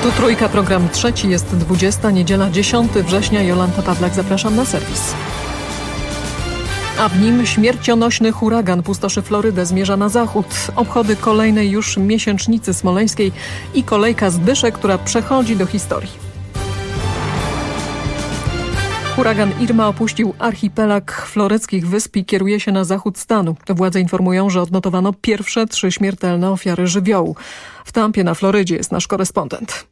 Tu Trójka, program trzeci, jest 20, niedziela 10 września. Jolanta Pawlak, zapraszam na serwis. A w nim śmiercionośny huragan pustoszy Florydę, zmierza na zachód. Obchody kolejnej już miesięcznicy smoleńskiej i kolejka Zbyszek, która przechodzi do historii. Huragan Irma opuścił archipelag floryckich wysp i kieruje się na zachód stanu. Władze informują, że odnotowano pierwsze 3 śmiertelne ofiary żywiołu. W Tampie na Florydzie jest nasz korespondent.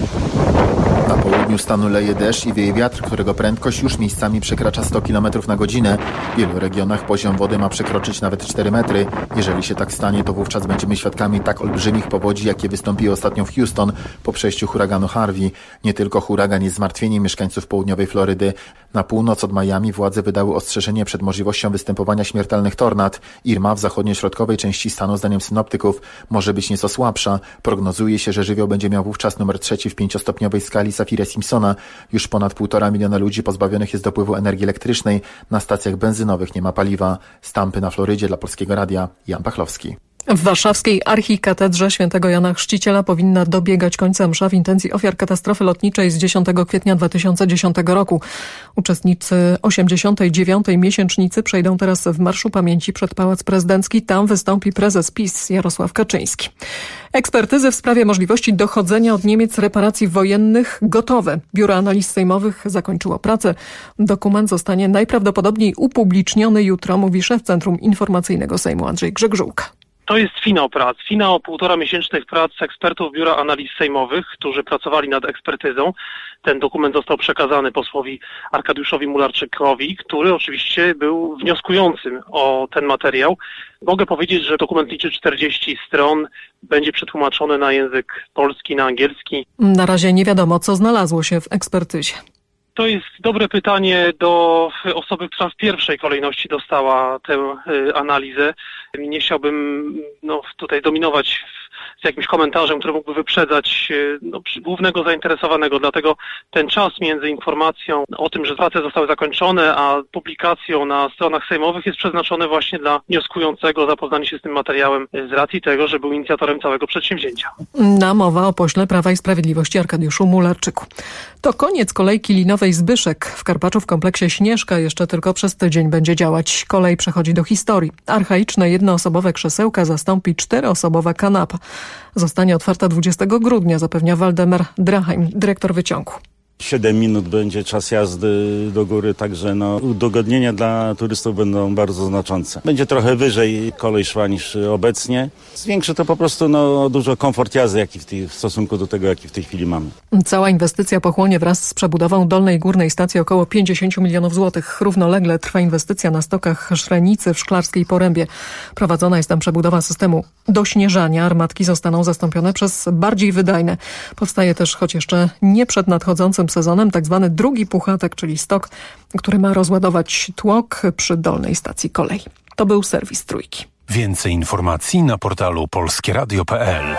Na południu stanu leje deszcz i wieje wiatr, którego prędkość już miejscami przekracza 100 km na godzinę. W wielu regionach poziom wody ma przekroczyć nawet 4 metry. Jeżeli się tak stanie, to wówczas będziemy świadkami tak olbrzymich powodzi, jakie wystąpiły ostatnio w Houston po przejściu huraganu Harvey. Nie tylko huragan jest zmartwieniem mieszkańców południowej Florydy. Na północ od Miami władze wydały ostrzeżenie przed możliwością występowania śmiertelnych tornad. Irma w zachodnio-środkowej części stanu, zdaniem synoptyków, może być nieco słabsza. Prognozuje się, że żywioł będzie miał wówczas numer 3 w 5-stopniowej skali Saffira-Simpsona. Już ponad 1,5 miliona ludzi pozbawionych jest dopływu energii elektrycznej. Na stacjach benzynowych nie ma paliwa. Z Tampy na Florydzie dla Polskiego Radia Jan Pachlowski. W warszawskiej archikatedrze świętego Jana Chrzciciela powinna dobiegać końca msza w intencji ofiar katastrofy lotniczej z 10 kwietnia 2010 roku. Uczestnicy 89. miesięcznicy przejdą teraz w Marszu Pamięci przed Pałac Prezydencki. Tam wystąpi prezes PiS Jarosław Kaczyński. Ekspertyzy w sprawie możliwości dochodzenia od Niemiec reparacji wojennych gotowe. Biuro Analiz Sejmowych zakończyło pracę. Dokument zostanie najprawdopodobniej upubliczniony jutro, mówi szef Centrum Informacyjnego Sejmu Andrzej Grzegżółka. To jest finał prac, finał 1,5-miesięcznych prac ekspertów Biura Analiz Sejmowych, którzy pracowali nad ekspertyzą. Ten dokument został przekazany posłowi Arkadiuszowi Mularczykowi, który oczywiście był wnioskującym o ten materiał. Mogę powiedzieć, że dokument liczy 40 stron, będzie przetłumaczony na język polski, na angielski. Na razie nie wiadomo, co znalazło się w ekspertyzie. To jest dobre pytanie do osoby, która w pierwszej kolejności dostała tę analizę. Nie chciałbym tutaj dominować z jakimś komentarzem, który mógłby wyprzedzać głównego zainteresowanego. Dlatego ten czas między informacją o tym, że prace zostały zakończone, a publikacją na stronach sejmowych jest przeznaczony właśnie dla wnioskującego zapoznanie się z tym materiałem z racji tego, że był inicjatorem całego przedsięwzięcia. Mowa o pośle Prawa i Sprawiedliwości Arkadiuszu Mularczyku. To koniec kolejki linowej Zbyszek. W Karpaczu w kompleksie Śnieżka jeszcze tylko przez tydzień będzie działać. Kolej przechodzi do historii. Archaiczne jednoosobowe krzesełka zastąpi 4-osobowa kanapa. Zostanie otwarta 20 grudnia, zapewnia Waldemar Drachheim, dyrektor wyciągu. 7 minut będzie czas jazdy do góry, także udogodnienia dla turystów będą bardzo znaczące. Będzie trochę wyżej kolej szła niż obecnie. Zwiększy to po prostu dużo komfort jazdy w stosunku do tego, jaki w tej chwili mamy. Cała inwestycja pochłonie wraz z przebudową dolnej i górnej stacji około 50 milionów złotych. Równolegle trwa inwestycja na stokach Szrenicy w Szklarskiej Porębie. Prowadzona jest tam przebudowa systemu dośnieżania. Armatki zostaną zastąpione przez bardziej wydajne. Powstaje też, choć jeszcze nie przed nadchodzącym sezonem, tak zwany drugi puchatek, czyli stok, który ma rozładować tłok przy dolnej stacji kolei. To był serwis Trójki. Więcej informacji na portalu polskieradio.pl.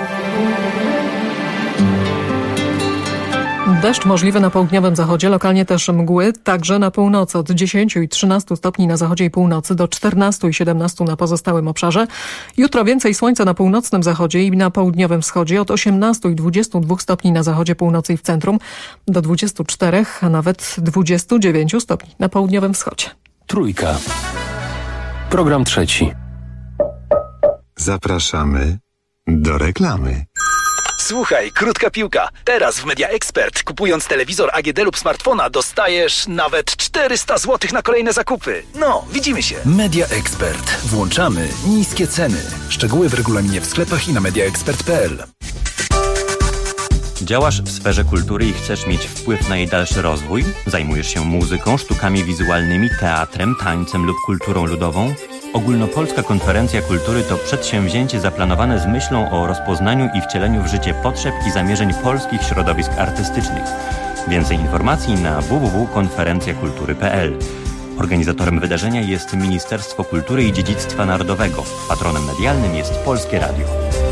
Deszcz możliwy na południowym zachodzie, lokalnie też mgły, także na północy od 10 i 13 stopni na zachodzie i północy do 14 i 17 na pozostałym obszarze. Jutro więcej słońca na północnym zachodzie i na południowym wschodzie, od 18 i 22 stopni na zachodzie, północy i w centrum, do 24, a nawet 29 stopni na południowym wschodzie. Trójka. Program trzeci. Zapraszamy do reklamy. Słuchaj, krótka piłka. Teraz w Media Expert, kupując telewizor AGD lub smartfona, dostajesz nawet 400 zł na kolejne zakupy. Widzimy się. Media Expert. Włączamy niskie ceny. Szczegóły w regulaminie w sklepach i na mediaexpert.pl. Działasz w sferze kultury i chcesz mieć wpływ na jej dalszy rozwój? Zajmujesz się muzyką, sztukami wizualnymi, teatrem, tańcem lub kulturą ludową? Ogólnopolska Konferencja Kultury to przedsięwzięcie zaplanowane z myślą o rozpoznaniu i wcieleniu w życie potrzeb i zamierzeń polskich środowisk artystycznych. Więcej informacji na www.konferencjakultury.pl. Organizatorem wydarzenia jest Ministerstwo Kultury i Dziedzictwa Narodowego. Patronem medialnym jest Polskie Radio.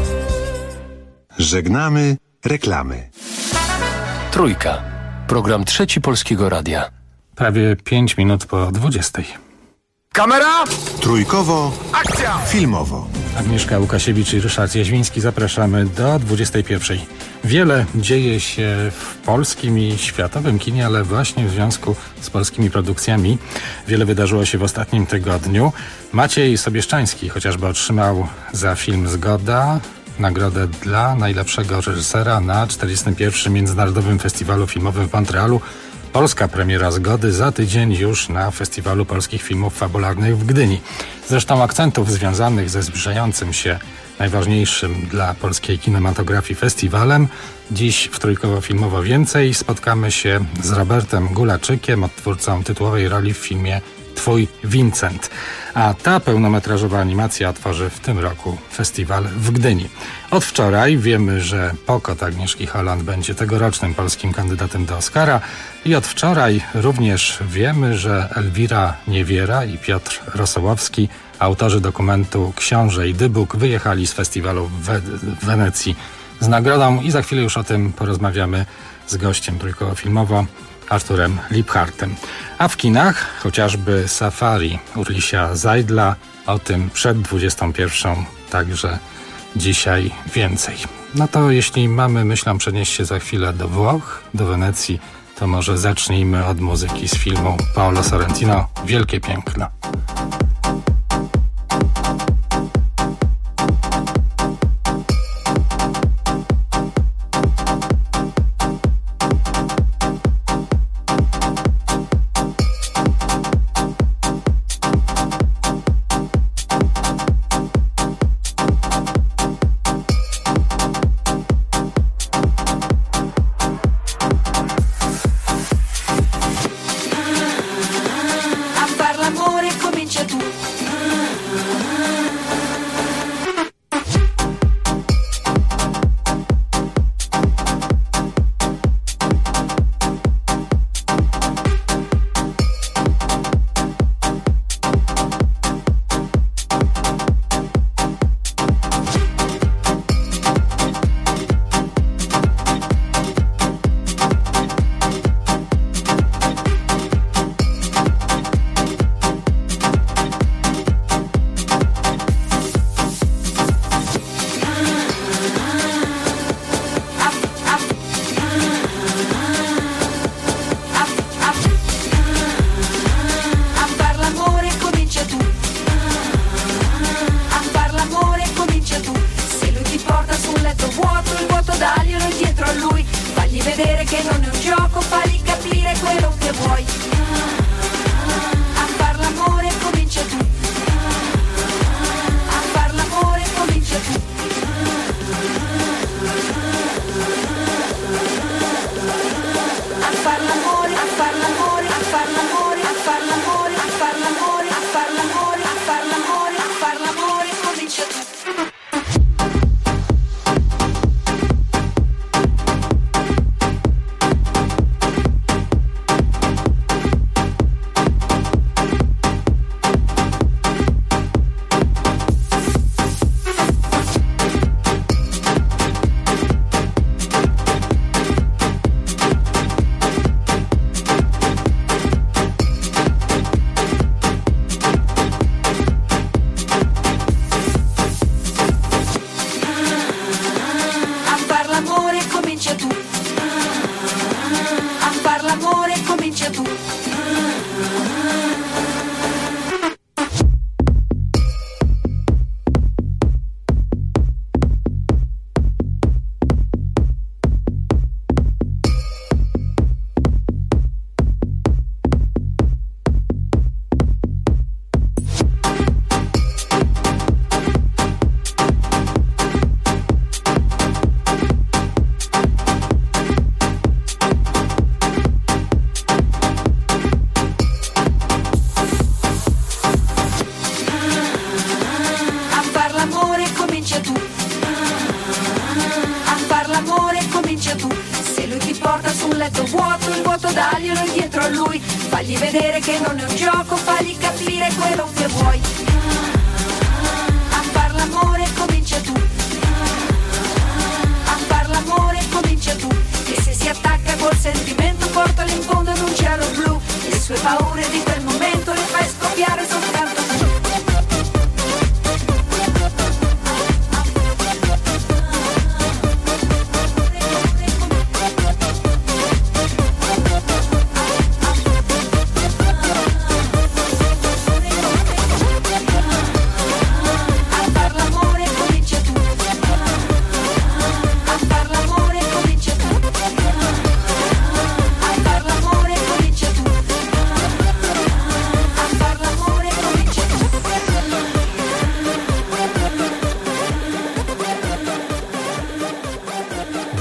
Żegnamy reklamy. Trójka. Program trzeci Polskiego Radia. Prawie 5 minut po 20. Kamera! Trójkowo. Akcja! Filmowo. Agnieszka Łukasiewicz i Ryszard Jaźwiński. Zapraszamy do 21. Wiele dzieje się w polskim i światowym kinie, ale właśnie w związku z polskimi produkcjami wiele wydarzyło się w ostatnim tygodniu. Maciej Sobieszczański chociażby otrzymał za film Zgoda nagrodę dla najlepszego reżysera na 41. Międzynarodowym Festiwalu Filmowym w Montrealu. Polska premiera Zgody za tydzień już na Festiwalu Polskich Filmów Fabularnych w Gdyni. Zresztą akcentów związanych ze zbliżającym się najważniejszym dla polskiej kinematografii festiwalem dziś w Trójkowo Filmowo więcej. Spotkamy się z Robertem Gulaczykiem, odtwórcą tytułowej roli w filmie Twój Vincent. A ta pełnometrażowa animacja otworzy w tym roku festiwal w Gdyni. Od wczoraj wiemy, że Pokot Agnieszki Holland będzie tegorocznym polskim kandydatem do Oscara i od wczoraj również wiemy, że Elwira Niewiera i Piotr Rosołowski, autorzy dokumentu Książę i Dybuk, wyjechali z festiwalu w Wenecji z nagrodą i za chwilę już o tym porozmawiamy z gościem Trójkoło Filmowo, Arturem Liebhardtem. A w kinach chociażby Safari Urlisia Zajdla, o tym przed 21, także dzisiaj więcej. No to jeśli mamy, myślę, przenieść się za chwilę do Włoch, do Wenecji, to może zacznijmy od muzyki z filmu Paolo Sorrentino Wielkie Piękno.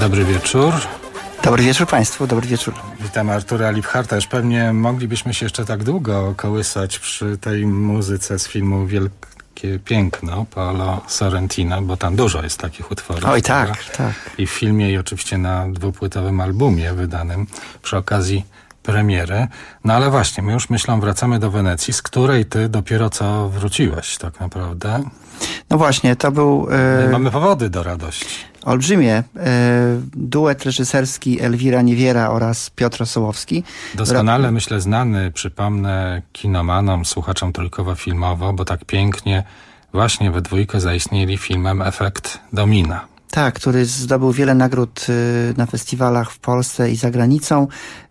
Dobry wieczór. Dobry wieczór Państwu, dobry wieczór. Witam Artura Lipharta. Już pewnie moglibyśmy się jeszcze tak długo kołysać przy tej muzyce z filmu Wielkie Piękno Paolo Sorrentino, bo tam dużo jest takich utworów. Oj, tak, tak. I w filmie, i oczywiście na 2-płytowym albumie wydanym przy okazji premiery. No ale właśnie, my już wracamy do Wenecji, z której ty dopiero co wróciłeś tak naprawdę. No właśnie, to był... Mamy powody do radości. Olbrzymie. Duet reżyserski Elwira Niewiera oraz Piotr Sołowski. Doskonale, myślę, znany, przypomnę, kinomanom, słuchaczom Trójkowa Filmowo, bo tak pięknie właśnie we dwójkę zaistnieli filmem Efekt Domina. Tak, który zdobył wiele nagród na festiwalach w Polsce i za granicą.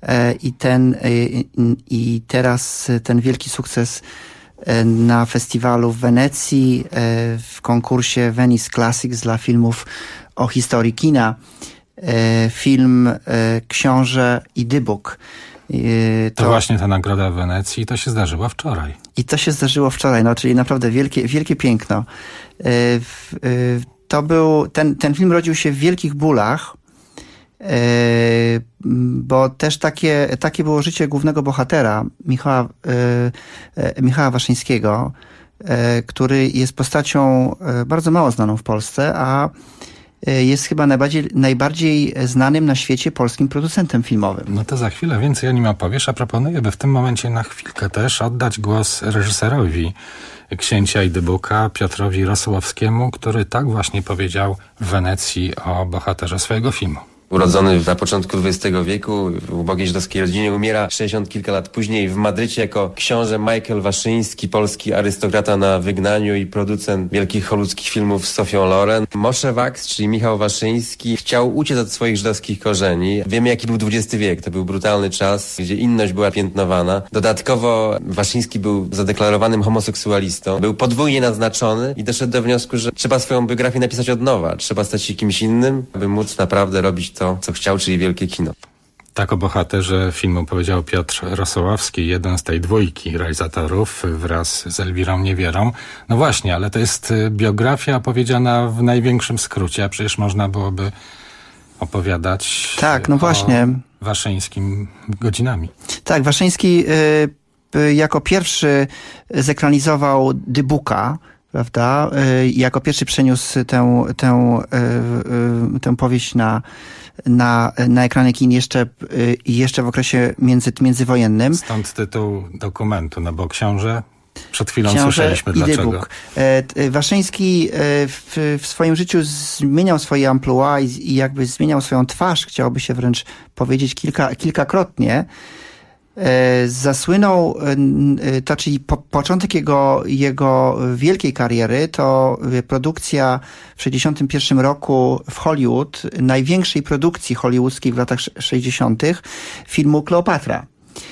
I teraz ten wielki sukces na festiwalu w Wenecji, w konkursie Venice Classics dla filmów o historii kina. Film Książę i Dybuk. To właśnie ta nagroda w Wenecji, to się zdarzyło wczoraj. I to się zdarzyło wczoraj, czyli naprawdę wielkie piękno. To był, ten film rodził się w wielkich bólach, bo też takie było życie głównego bohatera, Michała Waszyńskiego, który jest postacią bardzo mało znaną w Polsce, a jest chyba najbardziej znanym na świecie polskim producentem filmowym. No to za chwilę więcej o nim opowiesz, a proponuję, by w tym momencie na chwilkę też oddać głos reżyserowi Księcia i Dybuka, Piotrowi Rosołowskiemu, który tak właśnie powiedział w Wenecji o bohaterze swojego filmu. Urodzony na początku XX wieku w ubogiej żydowskiej rodzinie, umiera 60 kilka lat później w Madrycie jako książę Michael Waszyński, polski arystokrata na wygnaniu i producent wielkich hollywoodzkich filmów z Sofią Loren. Moshe Waks, czyli Michał Waszyński, chciał uciec od swoich żydowskich korzeni. Wiemy, jaki był XX wiek. To był brutalny czas, gdzie inność była piętnowana. Dodatkowo Waszyński był zadeklarowanym homoseksualistą. Był podwójnie naznaczony i doszedł do wniosku, że trzeba swoją biografię napisać od nowa. Trzeba stać się kimś innym, by móc naprawdę robić to, co chciał, czyli wielkie kino. Tak o bohaterze filmu powiedział Piotr Rosołowski, jeden z tej dwójki realizatorów wraz z Elwirą Niewierą. No właśnie, ale to jest biografia opowiedziana w największym skrócie, a przecież można byłoby opowiadać właśnie. Waszyńskim godzinami. Tak, Waszyński jako pierwszy zekranizował Dybuka, prawda? Jako pierwszy przeniósł tę powieść na ekrany kin jeszcze w okresie międzywojennym. Stąd tytuł dokumentu, no bo książę przed chwilą słyszeliśmy dlaczego. Dybuk. Waszyński w swoim życiu zmieniał swoje amplua i jakby zmieniał swoją twarz, chciałoby się wręcz powiedzieć kilkakrotnie. Zasłynął, czyli początek jego wielkiej kariery to produkcja w 1961 roku w Hollywood, największej produkcji hollywoodzkiej w latach 60. filmu Kleopatra.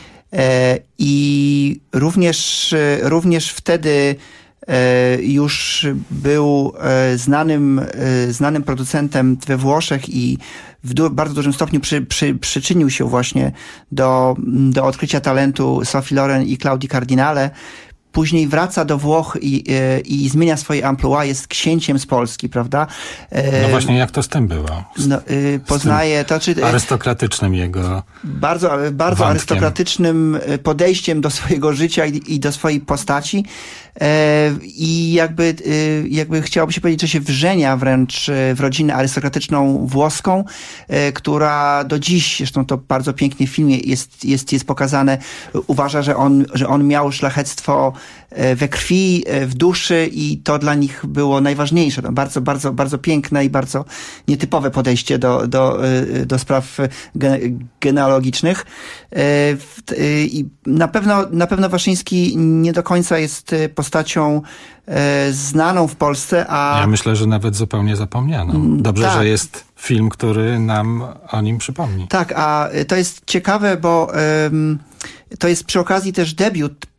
I również wtedy już był znanym producentem we Włoszech i w bardzo dużym stopniu przyczynił się właśnie do odkrycia talentu Sophie Loren i Claudii Cardinale. Później wraca do Włoch i zmienia swoje amplua, jest księciem z Polski, prawda? No właśnie, jak to z tym było? Poznaje to, arystokratycznym jego bardzo wątkiem. Arystokratycznym podejściem do swojego życia i do swojej postaci. I jakby chciałoby się powiedzieć, że się wrzenia wręcz w rodzinę arystokratyczną włoską, która do dziś, zresztą to bardzo pięknie w filmie jest pokazane, uważa, że on miał szlachectwo we krwi, w duszy i to dla nich było najważniejsze. To bardzo, bardzo, bardzo piękne i bardzo nietypowe podejście do spraw genealogicznych. I na pewno Waszyński nie do końca jest postacią znaną w Polsce, a... Ja myślę, że nawet zupełnie zapomnianą. Dobrze, że jest film, który nam o nim przypomni. Tak, a to jest ciekawe, bo to jest przy okazji też debiut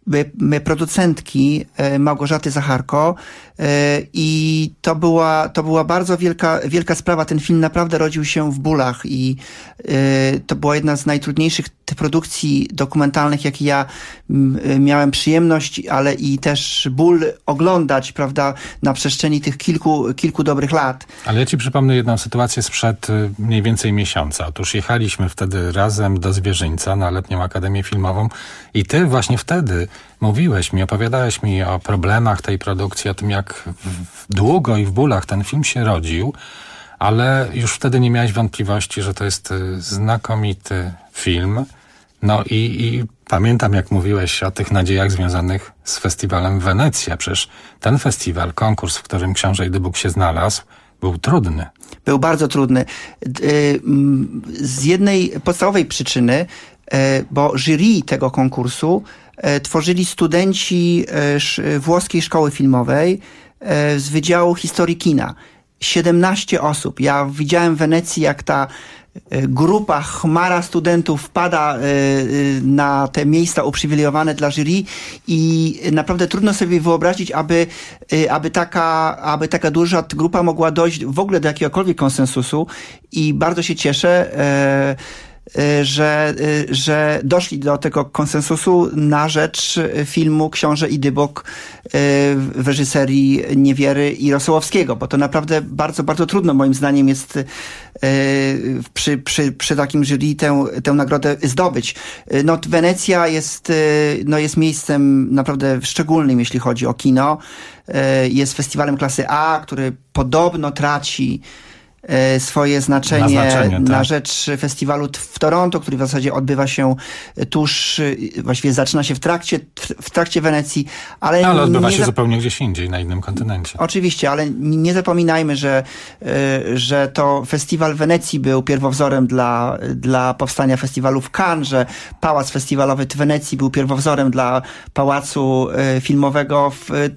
producentki Małgorzaty Zacharko i to była bardzo wielka sprawa. Ten film naprawdę rodził się w bólach i to była jedna z najtrudniejszych produkcji dokumentalnych, jakie ja miałem przyjemność, ale i też ból oglądać, prawda, na przestrzeni tych kilku dobrych lat. Ale ja ci przypomnę jedną sytuację sprzed mniej więcej miesiąca. Otóż jechaliśmy wtedy razem do Zwierzyńca na Letnią Akademię Filmową i ty właśnie wtedy opowiadałeś mi o problemach tej produkcji, o tym, jak długo i w bólach ten film się rodził, ale już wtedy nie miałeś wątpliwości, że to jest znakomity film. No i pamiętam, jak mówiłeś o tych nadziejach związanych z festiwalem Wenecja. Przecież ten festiwal, konkurs, w którym książę i Dybuk się znalazł, był trudny. Był bardzo trudny. Z jednej podstawowej przyczyny, bo jury tego konkursu tworzyli studenci włoskiej szkoły filmowej z Wydziału Historii Kina. 17 osób. Ja widziałem w Wenecji, jak ta grupa, chmara studentów wpada na te miejsca uprzywilejowane dla jury i naprawdę trudno sobie wyobrazić, aby taka duża grupa mogła dojść w ogóle do jakiegokolwiek konsensusu i bardzo się cieszę, że doszli do tego konsensusu na rzecz filmu Książę i Dybuk w reżyserii Niewiery i Rosołowskiego, bo to naprawdę bardzo, bardzo trudno moim zdaniem jest przy takim jury tę nagrodę zdobyć. No, Wenecja jest miejscem naprawdę szczególnym, jeśli chodzi o kino. Jest festiwalem klasy A, który podobno traci swoje znaczenie na rzecz festiwalu w Toronto, który w zasadzie odbywa się właściwie zaczyna się w trakcie Wenecji, ale odbywa się zupełnie gdzieś indziej, na innym kontynencie. Oczywiście, ale nie zapominajmy, że to festiwal Wenecji był pierwowzorem dla powstania festiwalu w Cannes, że Pałac Festiwalowy w Wenecji był pierwowzorem dla Pałacu Filmowego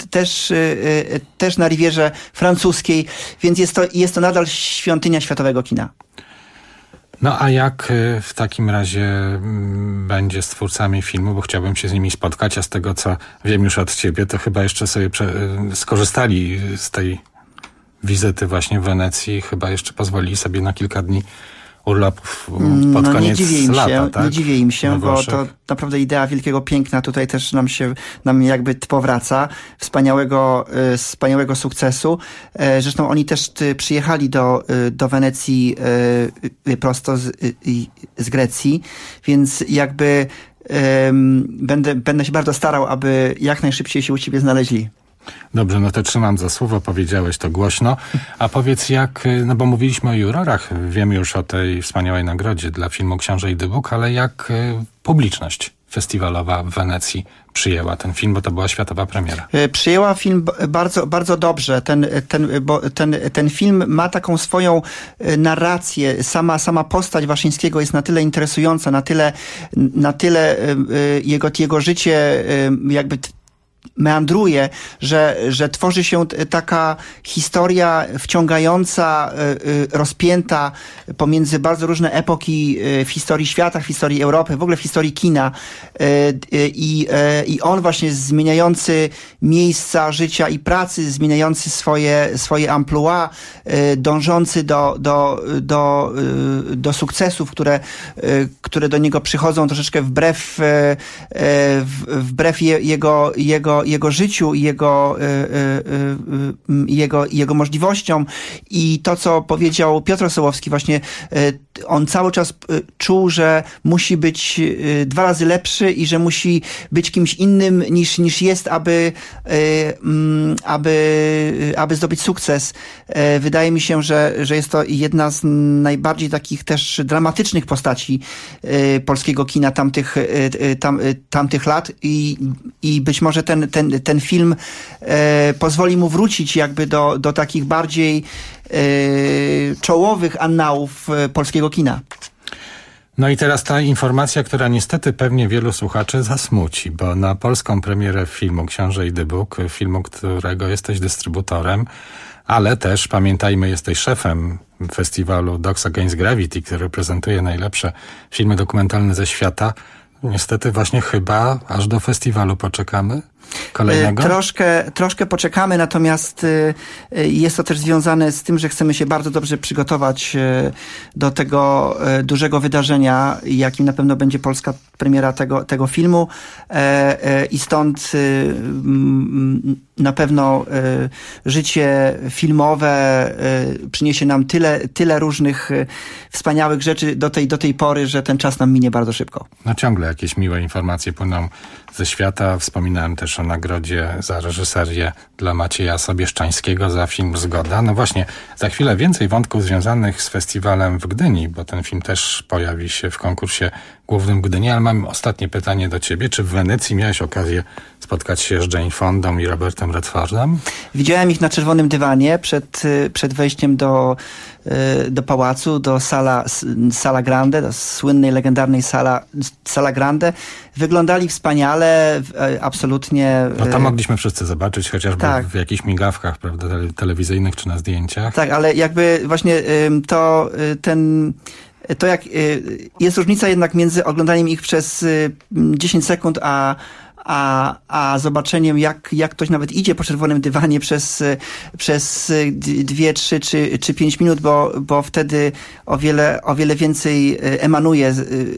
też na Rivierze Francuskiej, więc jest to nadal świątynia światowego kina. No a jak w takim razie będzie z twórcami filmu, bo chciałbym się z nimi spotkać, a z tego, co wiem już od ciebie, to chyba jeszcze sobie skorzystali z tej wizyty właśnie w Wenecji, chyba jeszcze pozwolili sobie na kilka dni urlopów pod koniec lata, tak? Nie dziwię im się, bo to naprawdę idea wielkiego piękna tutaj też nam jakby powraca, wspaniałego sukcesu. Zresztą oni też przyjechali do Wenecji prosto z Grecji, więc jakby będę się bardzo starał, aby jak najszybciej się u ciebie znaleźli. Dobrze, no to trzymam za słowo, powiedziałeś to głośno. A powiedz no bo mówiliśmy o jurorach, wiemy już o tej wspaniałej nagrodzie dla filmu Książę i Dybuk, ale jak publiczność festiwalowa w Wenecji przyjęła ten film, bo to była światowa premiera? Przyjęła film bardzo, bardzo dobrze. Ten film ma taką swoją narrację. Sama postać Waszyńskiego jest na tyle interesująca, na tyle jego życie jakby meandruje, że tworzy się taka historia wciągająca, rozpięta pomiędzy bardzo różne epoki w historii świata, w historii Europy, w ogóle w historii kina. I on właśnie zmieniający miejsca życia i pracy, zmieniający swoje amplua, dążący do sukcesów, które do niego przychodzą troszeczkę wbrew jego życiu i jego możliwościom. I to, co powiedział Piotr Sołowski, właśnie on cały czas czuł, że musi być 2 razy lepszy i że musi być kimś innym niż jest, aby zdobyć sukces. Wydaje mi się, że jest to jedna z najbardziej takich też dramatycznych postaci polskiego kina tamtych lat i być może ten film pozwoli mu wrócić jakby do takich bardziej czołowych annałów polskiego kina. No i teraz ta informacja, która niestety pewnie wielu słuchaczy zasmuci, bo na polską premierę filmu Książę i Dybuk, filmu, którego jesteś dystrybutorem, ale też, pamiętajmy, jesteś szefem festiwalu Dogs Against Gravity, który prezentuje najlepsze filmy dokumentalne ze świata, niestety właśnie chyba aż do festiwalu poczekamy kolejnego. Troszkę poczekamy, natomiast jest to też związane z tym, że chcemy się bardzo dobrze przygotować do tego dużego wydarzenia, jakim na pewno będzie polska premiera tego filmu i stąd na pewno życie filmowe przyniesie nam tyle różnych wspaniałych rzeczy do tej pory, że ten czas nam minie bardzo szybko. No ciągle jakieś miłe informacje płyną ze świata. Wspominałem też o nagrodzie za reżyserię dla Macieja Sobieszczańskiego za film Zgoda. No właśnie, za chwilę więcej wątków związanych z festiwalem w Gdyni, bo ten film też pojawi się w konkursie głównym w Gdyni, ale mam ostatnie pytanie do ciebie. Czy w Wenecji miałeś okazję spotkać się z Jane Fondą i Robertem Redfordem? Widziałem ich na czerwonym dywanie przed wejściem do pałacu, do Sala Grande, do słynnej, legendarnej Sala Grande. Wyglądali wspaniale, absolutnie. No tam mogliśmy wszyscy zobaczyć, chociażby w jakichś migawkach, prawda, telewizyjnych czy na zdjęciach. Tak, ale jakby właśnie to jak jest różnica jednak między oglądaniem ich przez 10 sekund, a zobaczeniem, jak ktoś nawet idzie po czerwonym dywanie przez 2, 3 czy 5 minut, bo wtedy o wiele więcej emanuje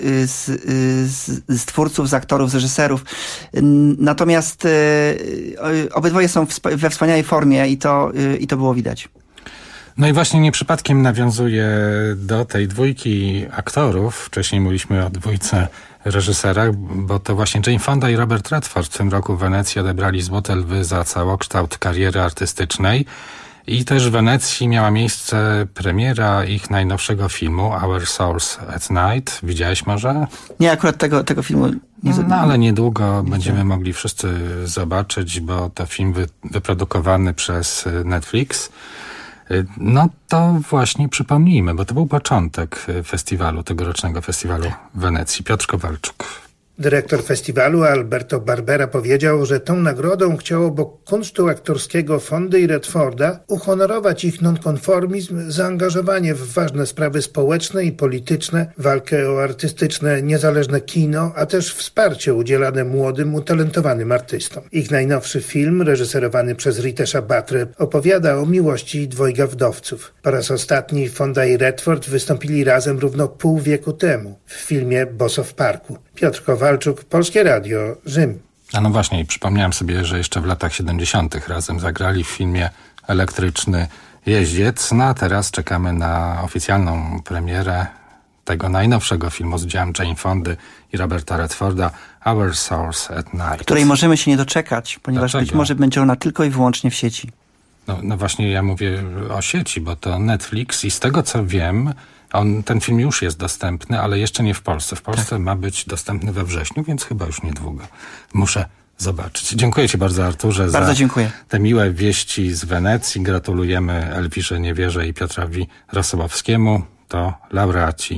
z twórców, z aktorów, z reżyserów. Natomiast obydwoje są we wspaniałej formie i to było widać. No i właśnie nie przypadkiem nawiązuję do tej dwójki aktorów. Wcześniej mówiliśmy o dwójce reżyserach, bo to właśnie Jane Fonda i Robert Redford w tym roku w Wenecji odebrali Złote Lwy za całokształt kariery artystycznej. I też w Wenecji miała miejsce premiera ich najnowszego filmu Our Souls at Night. Widziałeś może? Nie, akurat tego filmu nie zobaczyłem. No ale niedługo będziemy mogli wszyscy zobaczyć, bo to film wyprodukowany przez Netflix. No to właśnie przypomnijmy, bo to był początek festiwalu, tegorocznego festiwalu w Wenecji. Piotr Kowalczuk. Dyrektor festiwalu Alberto Barbera powiedział, że tą nagrodą chciał obok kunsztu aktorskiego Fondy i Redforda uhonorować ich nonkonformizm, zaangażowanie w ważne sprawy społeczne i polityczne, walkę o artystyczne, niezależne kino, a też wsparcie udzielane młodym, utalentowanym artystom. Ich najnowszy film, reżyserowany przez Ritesha Batre, opowiada o miłości dwojga wdowców. Po raz ostatni Fonda i Redford wystąpili razem równo pół wieku temu w filmie Boso w parku. Piotr Kowalczuk, Polskie Radio, Rzym. A no właśnie, i przypomniałem sobie, że jeszcze w latach 70. razem zagrali w filmie Elektryczny Jeździec. No a teraz czekamy na oficjalną premierę tego najnowszego filmu z udziałem Jane Fondy i Roberta Redforda, Our Souls at Night. Której możemy się nie doczekać, ponieważ być może będzie ona tylko i wyłącznie w sieci. No właśnie, ja mówię o sieci, bo to Netflix i z tego co wiem, ten film już jest dostępny, ale jeszcze nie w Polsce. W Polsce ma być dostępny we wrześniu, więc chyba już niedługo. Muszę zobaczyć. Dziękuję ci bardzo, Arturze, za te miłe wieści z Wenecji. Gratulujemy Elwirze Niewierze i Piotrowi Rosołowskiemu. To laureaci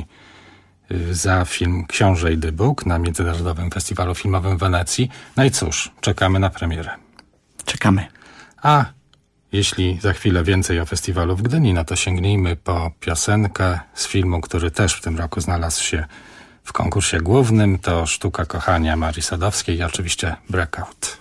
za film Książę i Dybuk na Międzynarodowym Festiwalu Filmowym w Wenecji. No i cóż, czekamy na premierę. Czekamy. A jeśli za chwilę więcej o festiwalu w Gdyni, no to sięgnijmy po piosenkę z filmu, który też w tym roku znalazł się w konkursie głównym. To Sztuka kochania Marii Sadowskiej i oczywiście Breakout.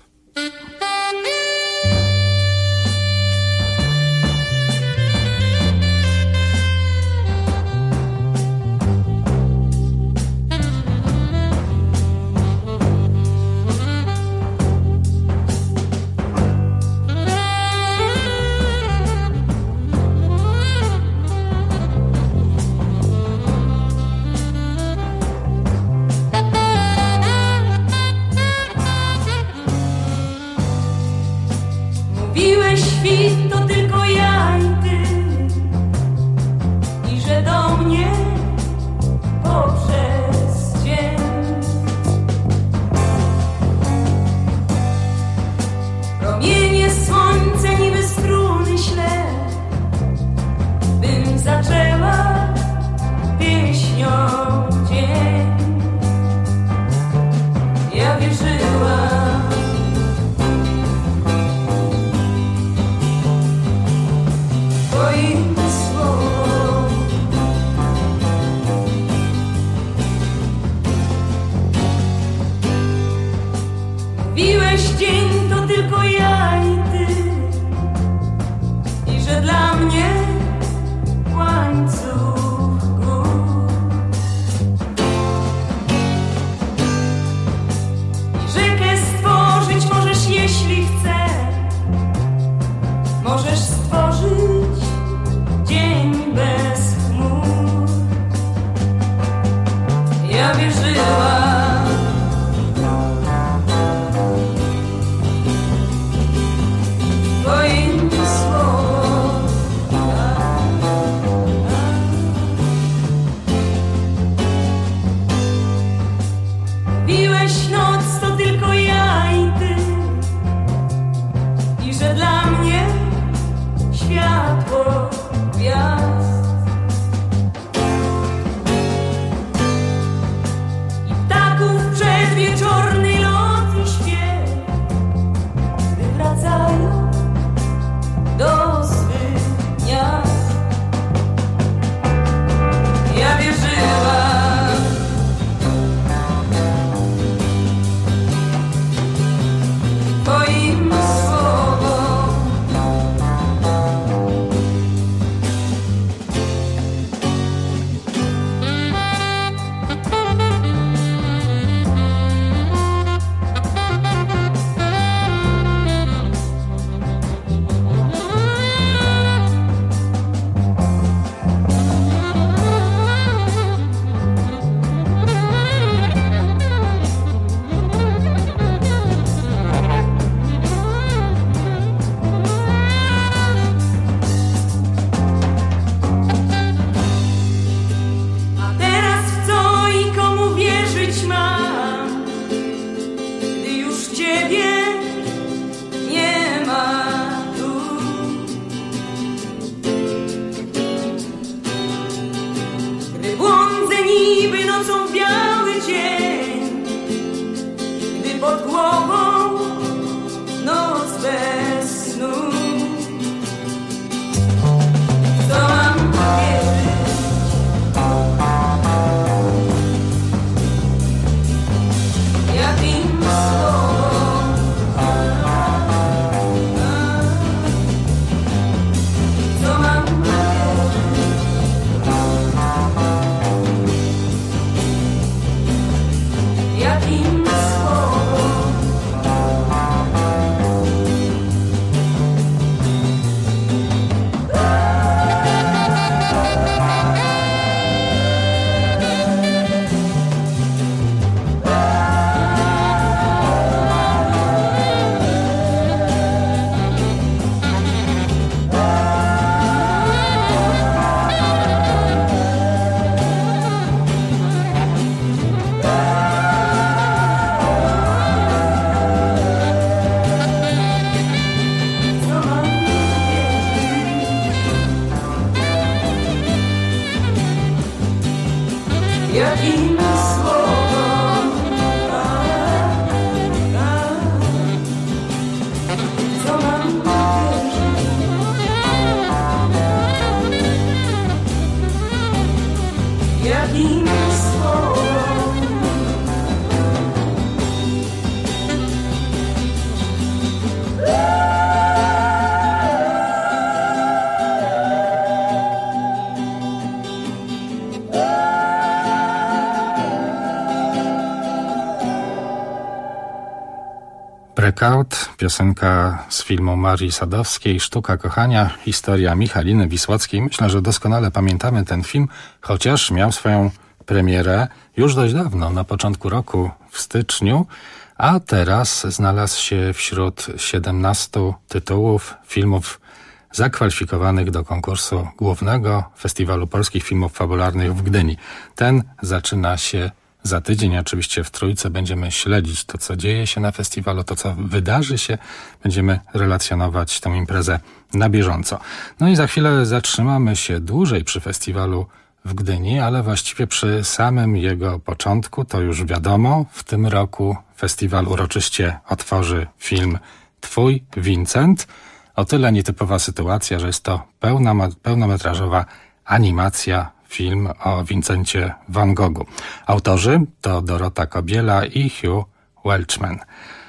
jakim słowom, co mam wierzyć, jakim słowom. Breakout, piosenka z filmu Marii Sadowskiej, Sztuka kochania, historia Michaliny Wisłockiej. Myślę, że doskonale pamiętamy ten film, chociaż miał swoją premierę już dość dawno, na początku roku, w styczniu, a teraz znalazł się wśród 17 tytułów filmów zakwalifikowanych do konkursu głównego Festiwalu Polskich Filmów Fabularnych w Gdyni. Ten zaczyna się za tydzień. Oczywiście w Trójce będziemy śledzić to, co dzieje się na festiwalu, to, co wydarzy się. Będziemy relacjonować tę imprezę na bieżąco. No i za chwilę zatrzymamy się dłużej przy festiwalu w Gdyni, ale właściwie przy samym jego początku, to już wiadomo, w tym roku festiwal uroczyście otworzy film Twój Vincent. O tyle nietypowa sytuacja, że jest to pełnometrażowa animacja, film o Vincencie van Goghu. Autorzy to Dorota Kobiela i Hugh Welchman.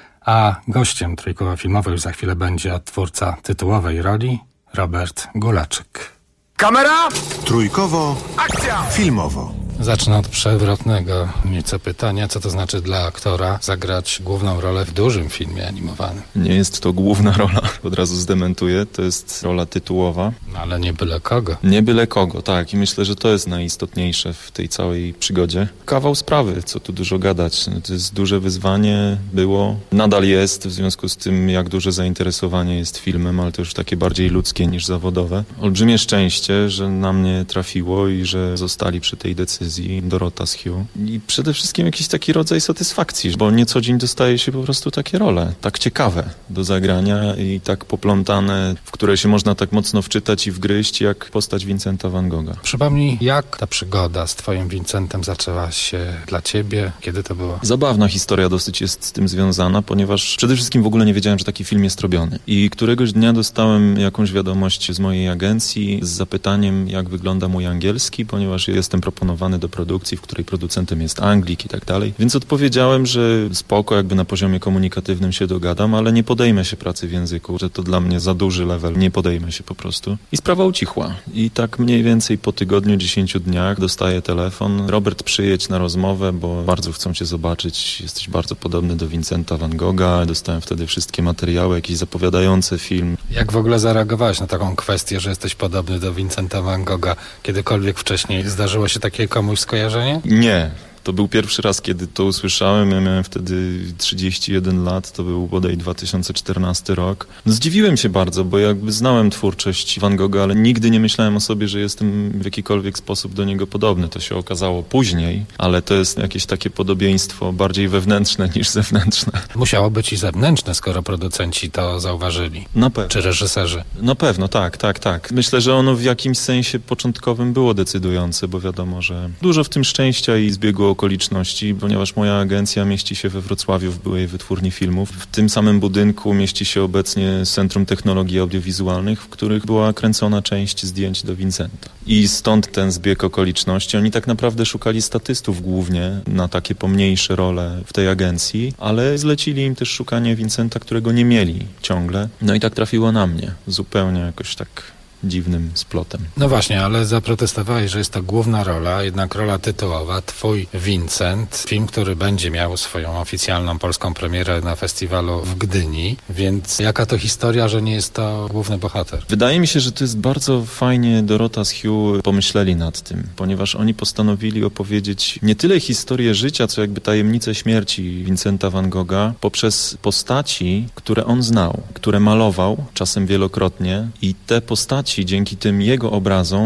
A gościem trójkowo-filmowej już za chwilę będzie odtwórca tytułowej roli Robert Gulaczyk. Kamera! Trójkowo, akcja! Filmowo. Zacznę od przewrotnego nieco pytania, co to znaczy dla aktora zagrać główną rolę w dużym filmie animowanym? Nie jest to główna rola, od razu zdementuję, to jest rola tytułowa. No, ale nie byle kogo. Nie byle kogo, tak, i myślę, że to jest najistotniejsze w tej całej przygodzie. Kawał sprawy, co tu dużo gadać, to jest duże wyzwanie, było, nadal jest, w związku z tym, jak duże zainteresowanie jest filmem, ale to już takie bardziej ludzkie niż zawodowe. Olbrzymie szczęście, że na mnie trafiło i że zostali przy tej decyzji Dorota z Hugh. I przede wszystkim jakiś taki rodzaj satysfakcji, bo nie co dzień dostaje się po prostu takie role, tak ciekawe do zagrania i tak poplątane, w które się można tak mocno wczytać i wgryźć, jak postać Vincenta van Gogha. Przypomnij, jak ta przygoda z twoim Vincentem zaczęła się dla ciebie? Kiedy to było? Zabawna historia dosyć jest z tym związana, ponieważ przede wszystkim w ogóle nie wiedziałem, że taki film jest robiony. I któregoś dnia dostałem jakąś wiadomość z mojej agencji z zapytaniem, jak wygląda mój angielski, ponieważ jestem proponowany do produkcji, w której producentem jest Anglik i tak dalej. Więc odpowiedziałem, że spoko, jakby na poziomie komunikatywnym się dogadam, ale nie podejmę się pracy w języku, że to dla mnie za duży level, nie podejmę się po prostu. I sprawa ucichła. I tak mniej więcej po tygodniu, 10 dniach dostaję telefon. Robert, przyjedź na rozmowę, bo bardzo chcą cię zobaczyć. Jesteś bardzo podobny do Vincenta van Gogha. Dostałem wtedy wszystkie materiały, jakieś zapowiadające film. Jak w ogóle zareagowałeś na taką kwestię, że jesteś podobny do Vincenta van Gogha? Kiedykolwiek wcześniej zdarzyło się takie komuś skojarzenie? Nie. To był pierwszy raz, kiedy to usłyszałem. Ja miałem wtedy 31 lat, to był bodaj 2014 rok. No, zdziwiłem się bardzo, bo jakby znałem twórczość Van Gogha, ale nigdy nie myślałem o sobie, że jestem w jakikolwiek sposób do niego podobny. To się okazało później, ale to jest jakieś takie podobieństwo bardziej wewnętrzne niż zewnętrzne. Musiało być i zewnętrzne, skoro producenci to zauważyli. Na pewno. Czy reżyserzy? Na pewno, tak. Myślę, że ono w jakimś sensie początkowym było decydujące, bo wiadomo, że dużo w tym szczęścia i zbiegu okoliczności, ponieważ moja agencja mieści się we Wrocławiu w byłej wytwórni filmów. W tym samym budynku mieści się obecnie Centrum Technologii Audiowizualnych, w których była kręcona część zdjęć do Vincenta. I stąd ten zbieg okoliczności. Oni tak naprawdę szukali statystów głównie na takie pomniejsze role w tej agencji, ale zlecili im też szukanie Vincenta, którego nie mieli ciągle. No i tak trafiło na mnie. Zupełnie jakoś tak dziwnym splotem. No właśnie, ale zaprotestowałeś, że jest to główna rola, jednak rola tytułowa, Twój Vincent, film, który będzie miał swoją oficjalną polską premierę na festiwalu w Gdyni, więc jaka to historia, że nie jest to główny bohater? Wydaje mi się, że to jest bardzo fajnie Dorota z Hugh pomyśleli nad tym, ponieważ oni postanowili opowiedzieć nie tyle historię życia, co jakby tajemnicę śmierci Vincenta van Gogha poprzez postaci, które on znał, które malował, czasem wielokrotnie, i te postaci dzięki tym jego obrazom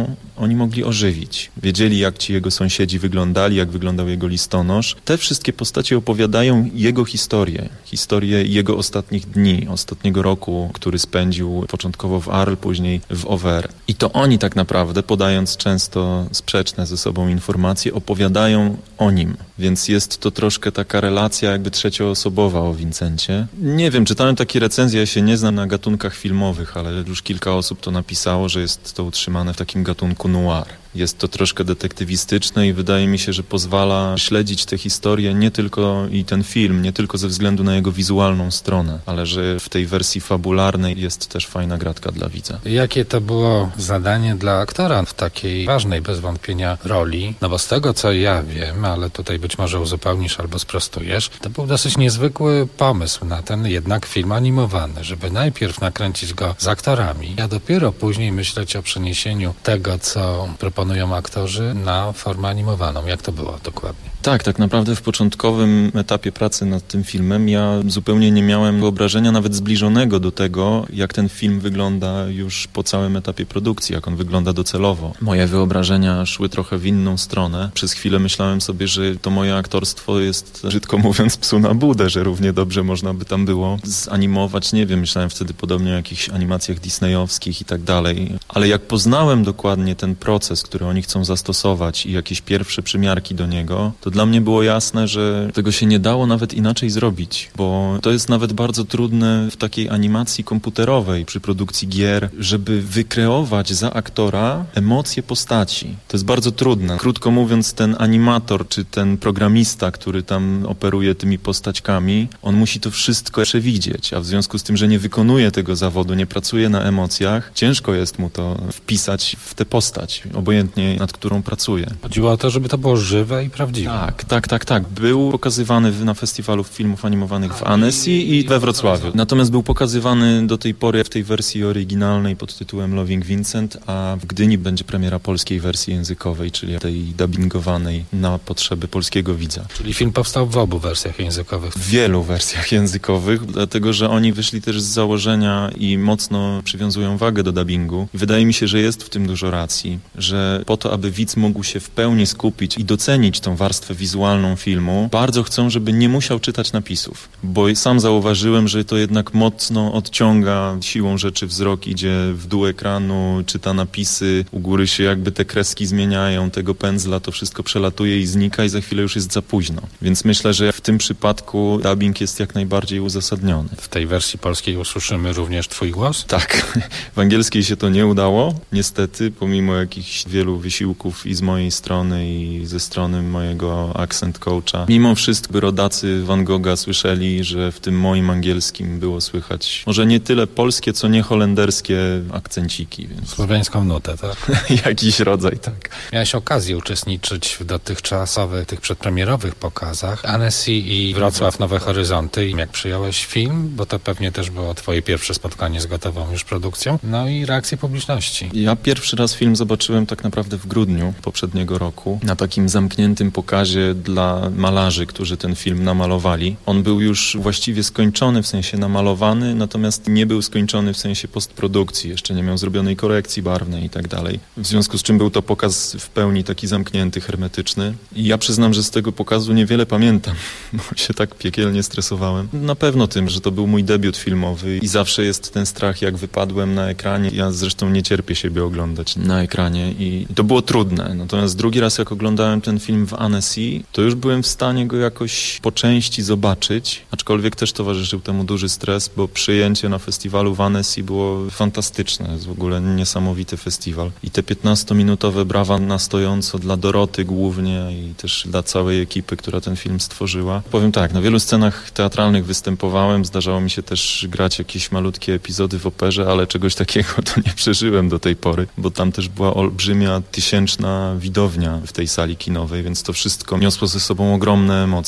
oni mogli ożywić. Wiedzieli, jak ci jego sąsiedzi wyglądali, jak wyglądał jego listonosz. Te wszystkie postacie opowiadają jego historię jego ostatnich dni, ostatniego roku, który spędził początkowo w Arles, później w Auvers. I to oni tak naprawdę, podając często sprzeczne ze sobą informacje, opowiadają o nim. Więc jest to troszkę taka relacja jakby trzecioosobowa o Vincencie. Nie wiem, czytałem takie recenzje, ja się nie znam na gatunkach filmowych, ale już kilka osób to napisało, że jest to utrzymane w takim gatunku noir. Jest to troszkę detektywistyczne i wydaje mi się, że pozwala śledzić tę historię nie tylko i ten film, nie tylko ze względu na jego wizualną stronę, ale że w tej wersji fabularnej jest też fajna gratka dla widza. Jakie to było zadanie dla aktora w takiej ważnej bez wątpienia roli? No bo z tego, co ja wiem, ale tutaj być może uzupełnisz albo sprostujesz, to był dosyć niezwykły pomysł na ten jednak film animowany, żeby najpierw nakręcić go z aktorami, a dopiero później myśleć o przeniesieniu tego, co proponują aktorzy, na formę animowaną. Jak to było dokładnie? Tak naprawdę w początkowym etapie pracy nad tym filmem ja zupełnie nie miałem wyobrażenia nawet zbliżonego do tego, jak ten film wygląda już po całym etapie produkcji, jak on wygląda docelowo. Moje wyobrażenia szły trochę w inną stronę. Przez chwilę myślałem sobie, że to moje aktorstwo jest, brzydko mówiąc, psu na budę, że równie dobrze można by tam było zanimować, nie wiem, myślałem wtedy podobnie o jakichś animacjach disneyowskich i tak dalej. Ale jak poznałem dokładnie ten proces, który oni chcą zastosować i jakieś pierwsze przymiarki do niego, to dla mnie było jasne, że tego się nie dało nawet inaczej zrobić, bo to jest nawet bardzo trudne w takiej animacji komputerowej przy produkcji gier, żeby wykreować za aktora emocje postaci. To jest bardzo trudne. Krótko mówiąc, ten animator czy ten programista, który tam operuje tymi postaćkami, on musi to wszystko przewidzieć, a w związku z tym, że nie wykonuje tego zawodu, nie pracuje na emocjach, ciężko jest mu to wpisać w tę postać, obojętnie nad którą pracuje. Chodziło o to, żeby to było żywe i prawdziwe. Tak. Był pokazywany na festiwalu filmów animowanych w Annecy i we Wrocławiu. Natomiast był pokazywany do tej pory w tej wersji oryginalnej pod tytułem Loving Vincent, a w Gdyni będzie premiera polskiej wersji językowej, czyli tej dubbingowanej na potrzeby polskiego widza. Czyli film powstał w obu wersjach językowych. W wielu wersjach językowych, dlatego że oni wyszli też z założenia i mocno przywiązują wagę do dubbingu. I wydaje mi się, że jest w tym dużo racji, że po to, aby widz mógł się w pełni skupić i docenić tą warstwę wizualną filmu, bardzo chcą, żeby nie musiał czytać napisów. Bo sam zauważyłem, że to jednak mocno odciąga siłą rzeczy wzrok, idzie w dół ekranu, czyta napisy, u góry się jakby te kreski zmieniają, tego pędzla, to wszystko przelatuje i znika i za chwilę już jest za późno. Więc myślę, że w tym przypadku dubbing jest jak najbardziej uzasadniony. W tej wersji polskiej usłyszymy również twój głos? Tak. W angielskiej się to nie udało, niestety, pomimo jakichś wielu wysiłków i z mojej strony i ze strony mojego accent coacha. Mimo wszystko rodacy Van Gogha słyszeli, że w tym moim angielskim było słychać może nie tyle polskie, co nie holenderskie akcenciki. Więc... Słowiańską nutę, tak? Jakiś rodzaj, tak. Miałeś okazję uczestniczyć w dotychczasowych, tych przedpremierowych pokazach Annecy i Wrocław Nowe Horyzonty. I jak przyjąłeś film, bo to pewnie też było twoje pierwsze spotkanie z gotową już produkcją, no i reakcje publiczności. Ja pierwszy raz film zobaczyłem tak naprawdę w grudniu poprzedniego roku na takim zamkniętym pokazie dla malarzy, którzy ten film namalowali. On był już właściwie skończony, w sensie namalowany, natomiast nie był skończony w sensie postprodukcji. Jeszcze nie miał zrobionej korekcji barwnej i tak dalej. W związku z czym był to pokaz w pełni taki zamknięty, hermetyczny. I ja przyznam, że z tego pokazu niewiele pamiętam, bo się tak piekielnie stresowałem. Na pewno tym, że to był mój debiut filmowy i zawsze jest ten strach, jak wypadłem na ekranie. Ja zresztą nie cierpię siebie oglądać na ekranie i to było trudne. Natomiast drugi raz, jak oglądałem ten film w Annecy, to już byłem w stanie go jakoś po części zobaczyć, aczkolwiek też towarzyszył temu duży stres, bo przyjęcie na festiwalu w Annecy było fantastyczne. Jest w ogóle niesamowity festiwal. I te 15-minutowe brawa na stojąco dla Doroty głównie i też dla całej ekipy, która ten film stworzyła. Powiem tak, na wielu scenach teatralnych występowałem, zdarzało mi się też grać jakieś malutkie epizody w operze, ale czegoś takiego to nie przeżyłem do tej pory, bo tam też była olbrzymia, tysięczna widownia w tej sali kinowej, więc to wszystko niosło ze sobą ogromne emocje.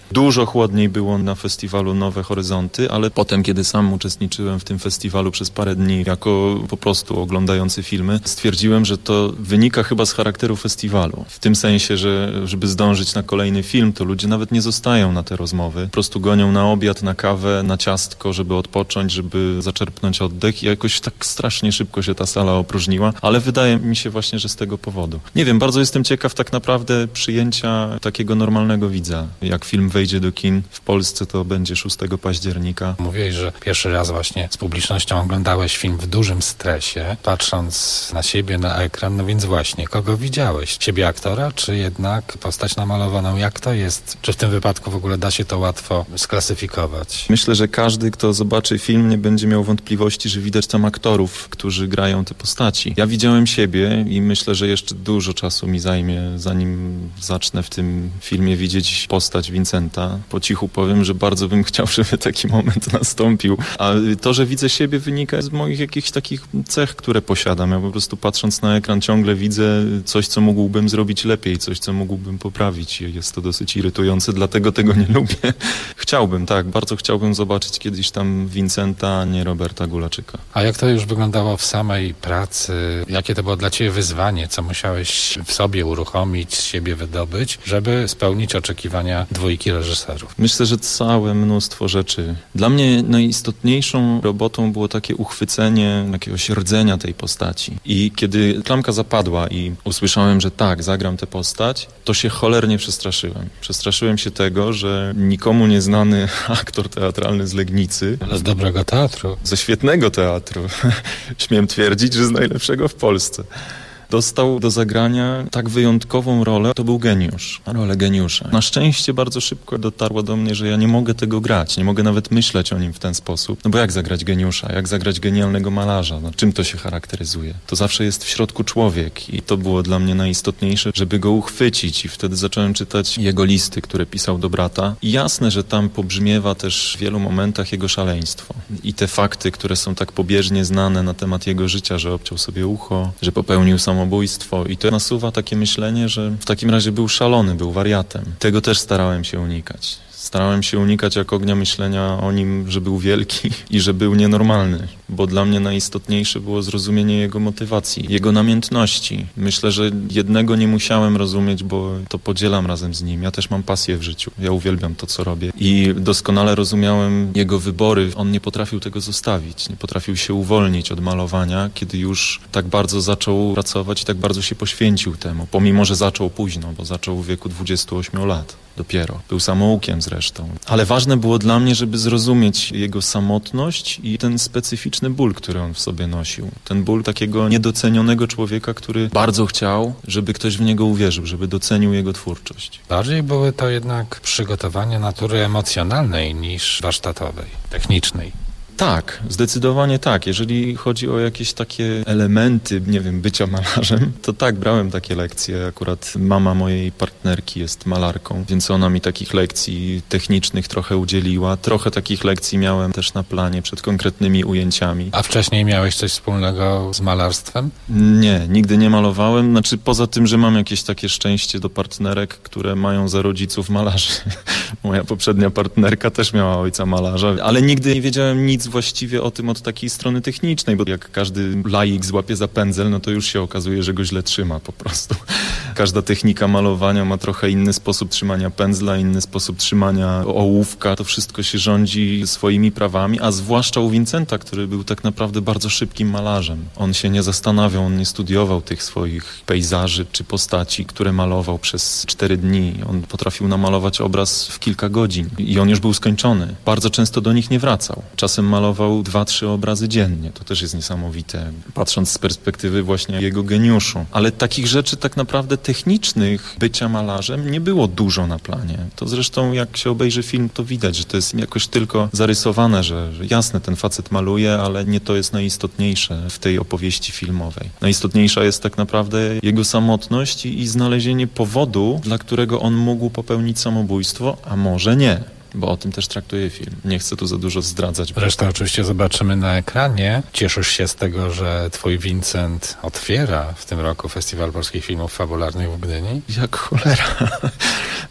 Dużo chłodniej było na festiwalu Nowe Horyzonty, ale potem, kiedy sam uczestniczyłem w tym festiwalu przez parę dni jako po prostu oglądający filmy, stwierdziłem, że to wynika chyba z charakteru festiwalu. W tym sensie, że żeby zdążyć na kolejny film, to ludzie nawet nie zostają na te rozmowy. Po prostu gonią na obiad, na kawę, na ciastko, żeby odpocząć, żeby zaczerpnąć oddech i jakoś tak strasznie szybko się ta sala opróżniła, ale wydaje mi się właśnie, że z tego powodu. Nie wiem, bardzo jestem ciekaw tak naprawdę przyjęcia takiego normalnego widza. Jak film wejdzie do kin w Polsce, to będzie 6 października. Mówiłeś, że pierwszy raz właśnie z publicznością oglądałeś film w dużym stresie, patrząc na siebie, na ekran, no więc właśnie, kogo widziałeś? Siebie aktora, czy jednak postać namalowaną? Jak to jest? Czy w tym wypadku w ogóle da się to łatwo sklasyfikować? Myślę, że każdy, kto zobaczy film, nie będzie miał wątpliwości, że widać tam aktorów, którzy grają te postaci. Ja widziałem siebie i myślę, że jeszcze dużo czasu mi zajmie, zanim zacznę w tym filmie widzieć postać Vincenta. Po cichu powiem, że bardzo bym chciał, żeby taki moment nastąpił. A to, że widzę siebie, wynika z moich jakichś takich cech, które posiadam. Ja po prostu patrząc na ekran ciągle widzę coś, co mógłbym zrobić lepiej, coś, co mógłbym poprawić. Jest to dosyć irytujące, dlatego tego nie lubię. Chciałbym, tak, bardzo chciałbym zobaczyć kiedyś tam Vincenta, a nie Roberta Gulaczyka. A jak to już wyglądało w samej pracy? Jakie to było dla ciebie wyzwanie? Co musiałeś w sobie uruchomić, z siebie wydobyć, żeby spełnić oczekiwania dwójki reżyserów? Myślę, że całe mnóstwo rzeczy. Dla mnie najistotniejszą robotą było takie uchwycenie jakiegoś rdzenia tej postaci. I kiedy klamka zapadła i usłyszałem, że tak, zagram tę postać, to się cholernie przestraszyłem. Przestraszyłem się tego, że nikomu nieznany aktor teatralny z Legnicy. Ale z dobrego teatru. Ze świetnego teatru. Śmiem twierdzić, że z najlepszego w Polsce. Dostał do zagrania tak wyjątkową rolę, to był geniusz, rolę geniusza. Na szczęście bardzo szybko dotarło do mnie, że ja nie mogę tego grać, nie mogę nawet myśleć o nim w ten sposób. No bo jak zagrać geniusza, jak zagrać genialnego malarza, no czym to się charakteryzuje? To zawsze jest w środku człowiek i to było dla mnie najistotniejsze, żeby go uchwycić i wtedy zacząłem czytać jego listy, które pisał do brata. I jasne, że tam pobrzmiewa też w wielu momentach jego szaleństwo i te fakty, które są tak pobieżnie znane na temat jego życia, że obciął sobie ucho, że popełnił samobójstwo i to nasuwa takie myślenie, że w takim razie był szalony, był wariatem. Tego też starałem się unikać. Starałem się unikać jak ognia myślenia o nim, że był wielki i że był nienormalny, bo dla mnie najistotniejsze było zrozumienie jego motywacji, jego namiętności. Myślę, że jednego nie musiałem rozumieć, bo to podzielam razem z nim. Ja też mam pasję w życiu. Ja uwielbiam to, co robię. I doskonale rozumiałem jego wybory. On nie potrafił tego zostawić. Nie potrafił się uwolnić od malowania, kiedy już tak bardzo zaczął pracować i tak bardzo się poświęcił temu. Pomimo, że zaczął późno, bo zaczął w wieku 28 lat. Dopiero. Był samoukiem zresztą. Ale ważne było dla mnie, żeby zrozumieć jego samotność i ten specyficzny ból, który on w sobie nosił. Ten ból takiego niedocenionego człowieka, który bardzo chciał, żeby ktoś w niego uwierzył, żeby docenił jego twórczość. Bardziej były to jednak przygotowania natury emocjonalnej niż warsztatowej, technicznej. Tak, zdecydowanie tak. Jeżeli chodzi o jakieś takie elementy, nie wiem, bycia malarzem, to tak, brałem takie lekcje. Akurat mama mojej partnerki jest malarką, więc ona mi takich lekcji technicznych trochę udzieliła. Trochę takich lekcji miałem też na planie przed konkretnymi ujęciami. A wcześniej miałeś coś wspólnego z malarstwem? Nie, nigdy nie malowałem. Znaczy poza tym, że mam jakieś takie szczęście do partnerek, które mają za rodziców malarzy. Moja poprzednia partnerka też miała ojca malarza, ale nigdy nie wiedziałem nic właściwie o tym od takiej strony technicznej, bo jak każdy laik złapie za pędzel, no to już się okazuje, że go źle trzyma po prostu. Każda technika malowania ma trochę inny sposób trzymania pędzla, inny sposób trzymania ołówka. To wszystko się rządzi swoimi prawami, a zwłaszcza u Vincenta, który był tak naprawdę bardzo szybkim malarzem. On się nie zastanawiał, on nie studiował tych swoich pejzaży czy postaci, które malował przez 4 dni. On potrafił namalować obraz w kilka godzin i on już był skończony. Bardzo często do nich nie wracał. Czasem malował 2-3 obrazy dziennie. To też jest niesamowite, patrząc z perspektywy właśnie jego geniuszu. Ale takich rzeczy tak naprawdę technicznych bycia malarzem nie było dużo na planie. To zresztą jak się obejrzy film, to widać, że to jest jakoś tylko zarysowane, że jasne, ten facet maluje, ale nie to jest najistotniejsze w tej opowieści filmowej. Najistotniejsza jest tak naprawdę jego samotność i znalezienie powodu, dla którego on mógł popełnić samobójstwo, a może nie. Bo o tym też traktuje film. Nie chcę tu za dużo zdradzać. Resztę oczywiście zobaczymy na ekranie. Cieszysz się z tego, że twój Vincent otwiera w tym roku Festiwal Polskich Filmów Fabularnych w Gdyni? Jak cholera.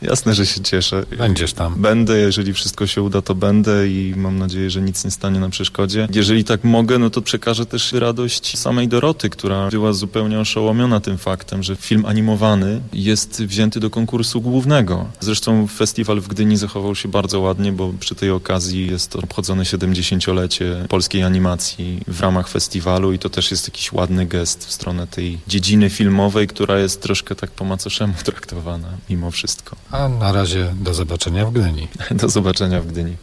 Jasne, że się cieszę. Będziesz tam. Będę, jeżeli wszystko się uda, to będę i mam nadzieję, że nic nie stanie na przeszkodzie. Jeżeli tak mogę, no to przekażę też radość samej Doroty, która była zupełnie oszołomiona tym faktem, że film animowany jest wzięty do konkursu głównego. Zresztą festiwal w Gdyni zachował się bardzo ładnie, bo przy tej okazji jest to obchodzone 70-lecie polskiej animacji w ramach festiwalu i to też jest jakiś ładny gest w stronę tej dziedziny filmowej, która jest troszkę tak po macoszemu traktowana mimo wszystko. A na razie do zobaczenia w Gdyni. Do zobaczenia w Gdyni.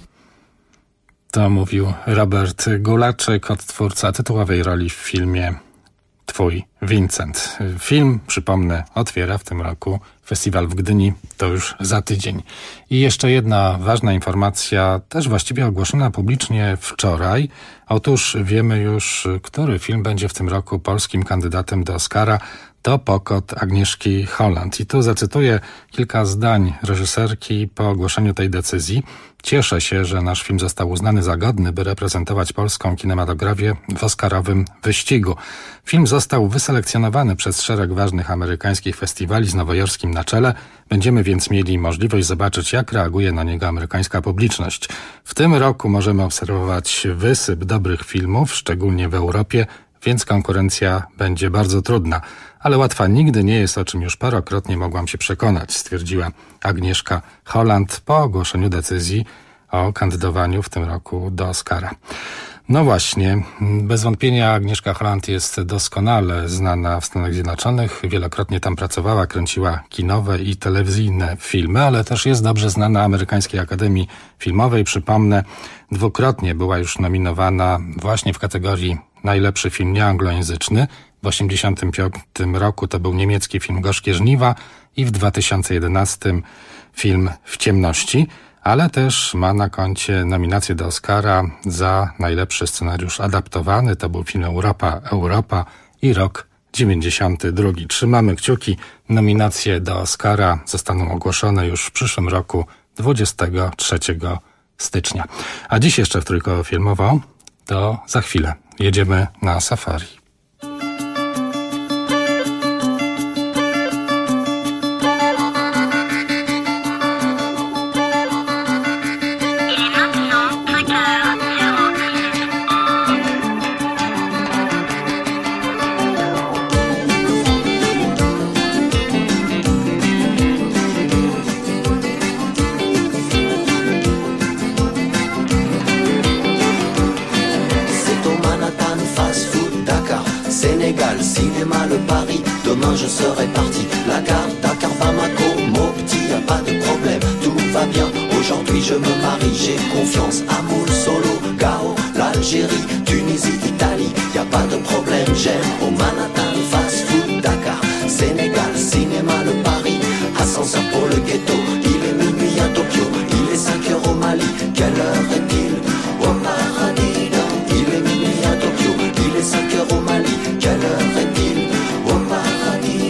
To mówił Robert Gulaczyk, odtwórca tytułowej roli w filmie Twój Vincent. Film, przypomnę, otwiera w tym roku festiwal w Gdyni, to już za tydzień. I jeszcze jedna ważna informacja, też właściwie ogłoszona publicznie wczoraj. Otóż wiemy już, który film będzie w tym roku polskim kandydatem do Oscara. To Pokot Agnieszki Holland. I tu zacytuję kilka zdań reżyserki po ogłoszeniu tej decyzji. Cieszę się, że nasz film został uznany za godny, by reprezentować polską kinematografię w oscarowym wyścigu. Film został wyselekcjonowany przez szereg ważnych amerykańskich festiwali z nowojorskim na czele. Będziemy więc mieli możliwość zobaczyć, jak reaguje na niego amerykańska publiczność. W tym roku możemy obserwować wysyp dobrych filmów, szczególnie w Europie, więc konkurencja będzie bardzo trudna. Ale łatwa nigdy nie jest, o czym już parokrotnie mogłam się przekonać, stwierdziła Agnieszka Holland po ogłoszeniu decyzji o kandydowaniu w tym roku do Oscara. No właśnie, bez wątpienia Agnieszka Holland jest doskonale znana w Stanach Zjednoczonych. Wielokrotnie tam pracowała, kręciła kinowe i telewizyjne filmy, ale też jest dobrze znana Amerykańskiej Akademii Filmowej. Przypomnę, dwukrotnie była już nominowana właśnie w kategorii najlepszy film nieanglojęzyczny. W 1985 roku to był niemiecki film Gorzkie żniwa i w 2011 film W ciemności, ale też ma na koncie nominację do Oscara za najlepszy scenariusz adaptowany. To był film Europa i rok 92. Trzymamy kciuki. Nominacje do Oscara zostaną ogłoszone już w przyszłym roku 23 stycznia. A dziś jeszcze w Trójkowo Filmowo to za chwilę. Jedziemy na safari. Cinéma, le Paris, demain je serai parti. La gare, Dakar, Bamako, Mopti, y a pas de problème, tout va bien. Aujourd'hui je me marie, j'ai confiance. Amour, Solo, Gao, l'Algérie, Tunisie, Italie, y a pas de problème. J'aime au Manhattan, fast food, Dakar, Sénégal, cinéma, le Paris, ascenseur pour le ghetto. Il est minuit à Tokyo, il est 5 heures au Mali. Quelle heure est-il au paradis? Il est minuit à Tokyo, il est 5 heures au Mali. Quelle heure est-il au paradis?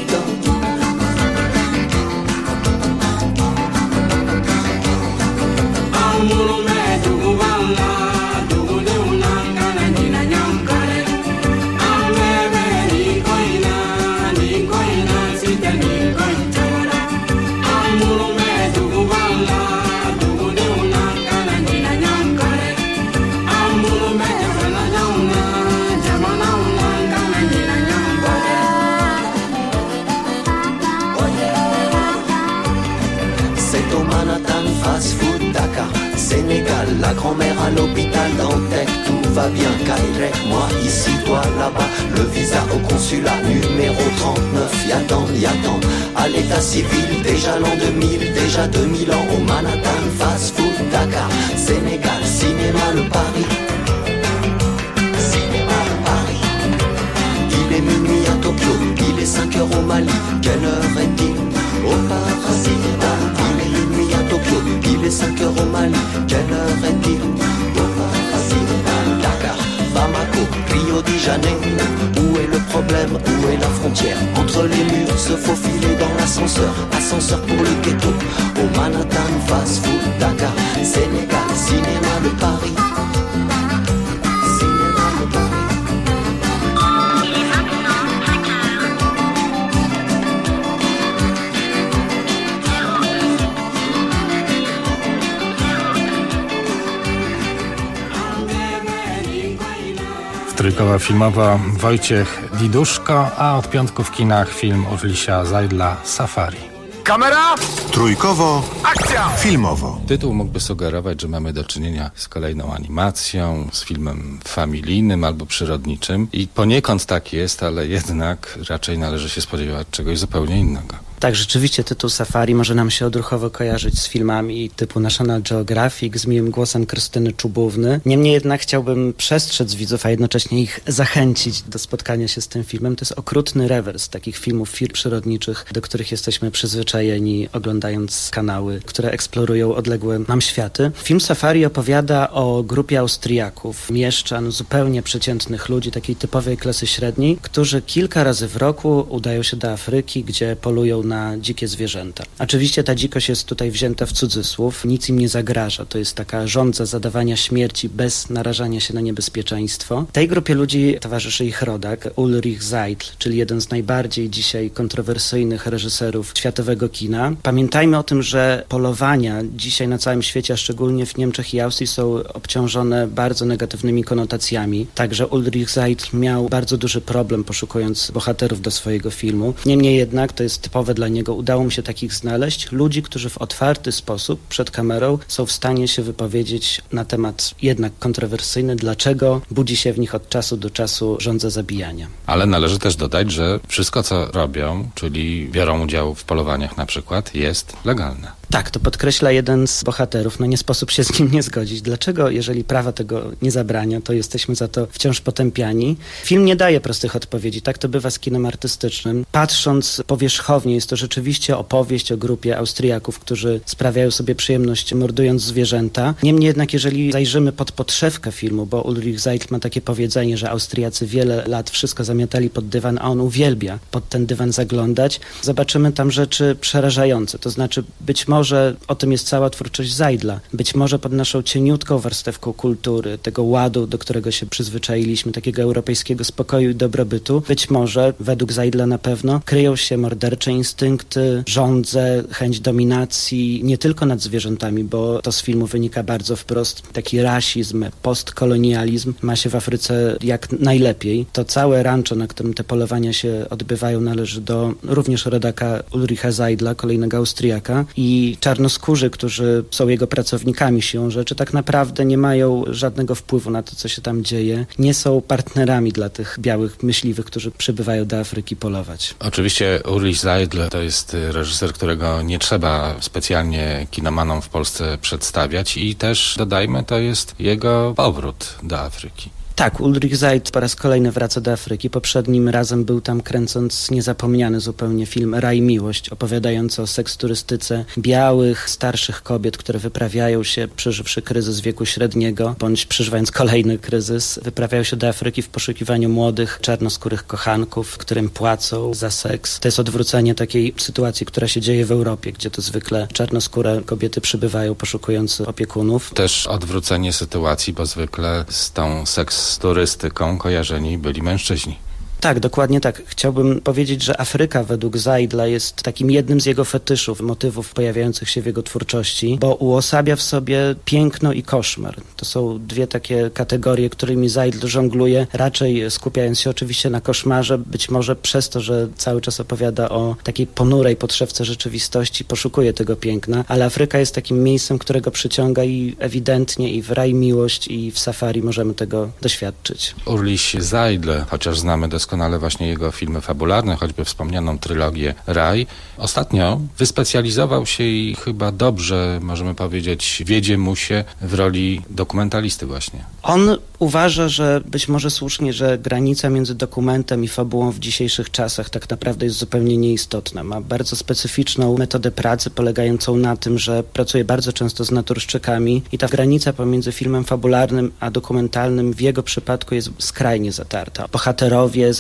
Sénégal, la grand-mère à l'hôpital Dantec, tout va bien, Kairek, moi ici, toi là-bas, le visa au consulat, numéro 39, y'attend, à l'état civil, déjà l'an 2000, déjà 2000 ans, au Manhattan, fast food, Dakar, Sénégal, cinéma, le Paris, cinéma, le Paris, il est minuit à Tokyo, il est 5 heures au Mali, quelle heure est-il au paradis? Il est minuit à Tokyo, il est 5 heures au Mali, quelle heure est-il au paradis? Dakar, Bamako, Rio de Janeiro, où est le problème, où est la frontière? Entre les murs, se faufiler dans l'ascenseur, ascenseur pour le ghetto, au Manhattan, fast food, Dakar, Sénégal, cinéma, le Paris. Trójkowa filmowa Wojciech Diduszko, a od piątku w kinach film Ulrisa Seidla Safari. Kamera! Trójkowo. Akcja! Filmowo. Tytuł mógłby sugerować, że mamy do czynienia z kolejną animacją, z filmem familijnym albo przyrodniczym i poniekąd tak jest, ale jednak raczej należy się spodziewać czegoś zupełnie innego. Tak, rzeczywiście tytuł Safari może nam się odruchowo kojarzyć z filmami typu National Geographic, z miłym głosem Krystyny Czubówny. Niemniej jednak chciałbym przestrzec widzów, a jednocześnie ich zachęcić do spotkania się z tym filmem. To jest okrutny rewers takich filmów, firm przyrodniczych, do których jesteśmy przyzwyczajeni, oglądając kanały, które eksplorują odległe nam światy. Film Safari opowiada o grupie Austriaków, mieszczan, zupełnie przeciętnych ludzi, takiej typowej klasy średniej, którzy kilka razy w roku udają się do Afryki, gdzie polują na dzikie zwierzęta. Oczywiście ta dzikość jest tutaj wzięta w cudzysłów, nic im nie zagraża. To jest taka żądza zadawania śmierci bez narażania się na niebezpieczeństwo. Tej grupie ludzi towarzyszy ich rodak, Ulrich Seidl, czyli jeden z najbardziej dzisiaj kontrowersyjnych reżyserów światowego kina. Pamiętajmy o tym, że polowania dzisiaj na całym świecie, a szczególnie w Niemczech i Austrii, są obciążone bardzo negatywnymi konotacjami. Także Ulrich Seidl miał bardzo duży problem poszukując bohaterów do swojego filmu. Niemniej jednak to jest typowe dla niego. Udało mi się takich znaleźć. Ludzi, którzy w otwarty sposób przed kamerą są w stanie się wypowiedzieć na temat jednak kontrowersyjny, dlaczego budzi się w nich od czasu do czasu żądza zabijania. Ale należy też dodać, że wszystko co robią, czyli biorą udział w polowaniach na przykład, jest legalne. Tak, to podkreśla jeden z bohaterów. No nie sposób się z nim nie zgodzić. Dlaczego, jeżeli prawa tego nie zabrania, to jesteśmy za to wciąż potępiani? Film nie daje prostych odpowiedzi. Tak to bywa z kinem artystycznym. Patrząc powierzchownie, jest to rzeczywiście opowieść o grupie Austriaków, którzy sprawiają sobie przyjemność mordując zwierzęta. Niemniej jednak, jeżeli zajrzymy pod podszewkę filmu, bo Ulrich Seidl ma takie powiedzenie, że Austriacy wiele lat wszystko zamiatali pod dywan, a on uwielbia pod ten dywan zaglądać, zobaczymy tam rzeczy przerażające. To znaczy, być może o tym jest cała twórczość Seidla. Być może pod naszą cieniutką warstewką kultury, tego ładu, do którego się przyzwyczailiśmy, takiego europejskiego spokoju i dobrobytu, być może, według Seidla na pewno, kryją się mordercze instynkty, żądze, chęć dominacji, nie tylko nad zwierzętami, bo to z filmu wynika bardzo wprost. Taki rasizm, postkolonializm ma się w Afryce jak najlepiej. To całe rancho, na którym te polowania się odbywają, należy do również rodaka Ulricha Seidla, kolejnego Austriaka, i czarnoskórzy, którzy są jego pracownikami siłą rzeczy, tak naprawdę nie mają żadnego wpływu na to, co się tam dzieje. Nie są partnerami dla tych białych myśliwych, którzy przybywają do Afryki polować. Oczywiście Ulrich Seidl to jest reżyser, którego nie trzeba specjalnie kinomanom w Polsce przedstawiać i też, dodajmy, to jest jego powrót do Afryki. Tak, Ulrich Seidl po raz kolejny wraca do Afryki. Poprzednim razem był tam kręcąc niezapomniany zupełnie film Raj Miłość, opowiadający o seksturystyce białych, starszych kobiet, które wyprawiają się, przeżywszy kryzys wieku średniego, bądź przeżywając kolejny kryzys, wyprawiają się do Afryki w poszukiwaniu młodych, czarnoskórych kochanków, którym płacą za seks. To jest odwrócenie takiej sytuacji, która się dzieje w Europie, gdzie to zwykle czarnoskóre kobiety przybywają poszukując opiekunów. Też odwrócenie sytuacji, bo zwykle z tą turystyką kojarzeni byli mężczyźni. Tak, dokładnie tak. Chciałbym powiedzieć, że Afryka według Seidla jest takim jednym z jego fetyszów, motywów pojawiających się w jego twórczości, bo uosabia w sobie piękno i koszmar. To są dwie takie kategorie, którymi Seidl żongluje, raczej skupiając się oczywiście na koszmarze, być może przez to, że cały czas opowiada o takiej ponurej podszewce rzeczywistości, poszukuje tego piękna, ale Afryka jest takim miejscem, którego przyciąga i ewidentnie i w Raj Miłość i w Safari możemy tego doświadczyć. Ulrich Seidl, chociaż znamy doskonale właśnie jego filmy fabularne, choćby wspomnianą trylogię Raj. Ostatnio wyspecjalizował się i chyba dobrze, możemy powiedzieć, wiedzie mu się w roli dokumentalisty właśnie. On uważa, że być może słusznie, że granica między dokumentem i fabułą w dzisiejszych czasach tak naprawdę jest zupełnie nieistotna. Ma bardzo specyficzną metodę pracy polegającą na tym, że pracuje bardzo często z naturszczykami i ta granica pomiędzy filmem fabularnym a dokumentalnym w jego przypadku jest skrajnie zatarta. Bohaterowie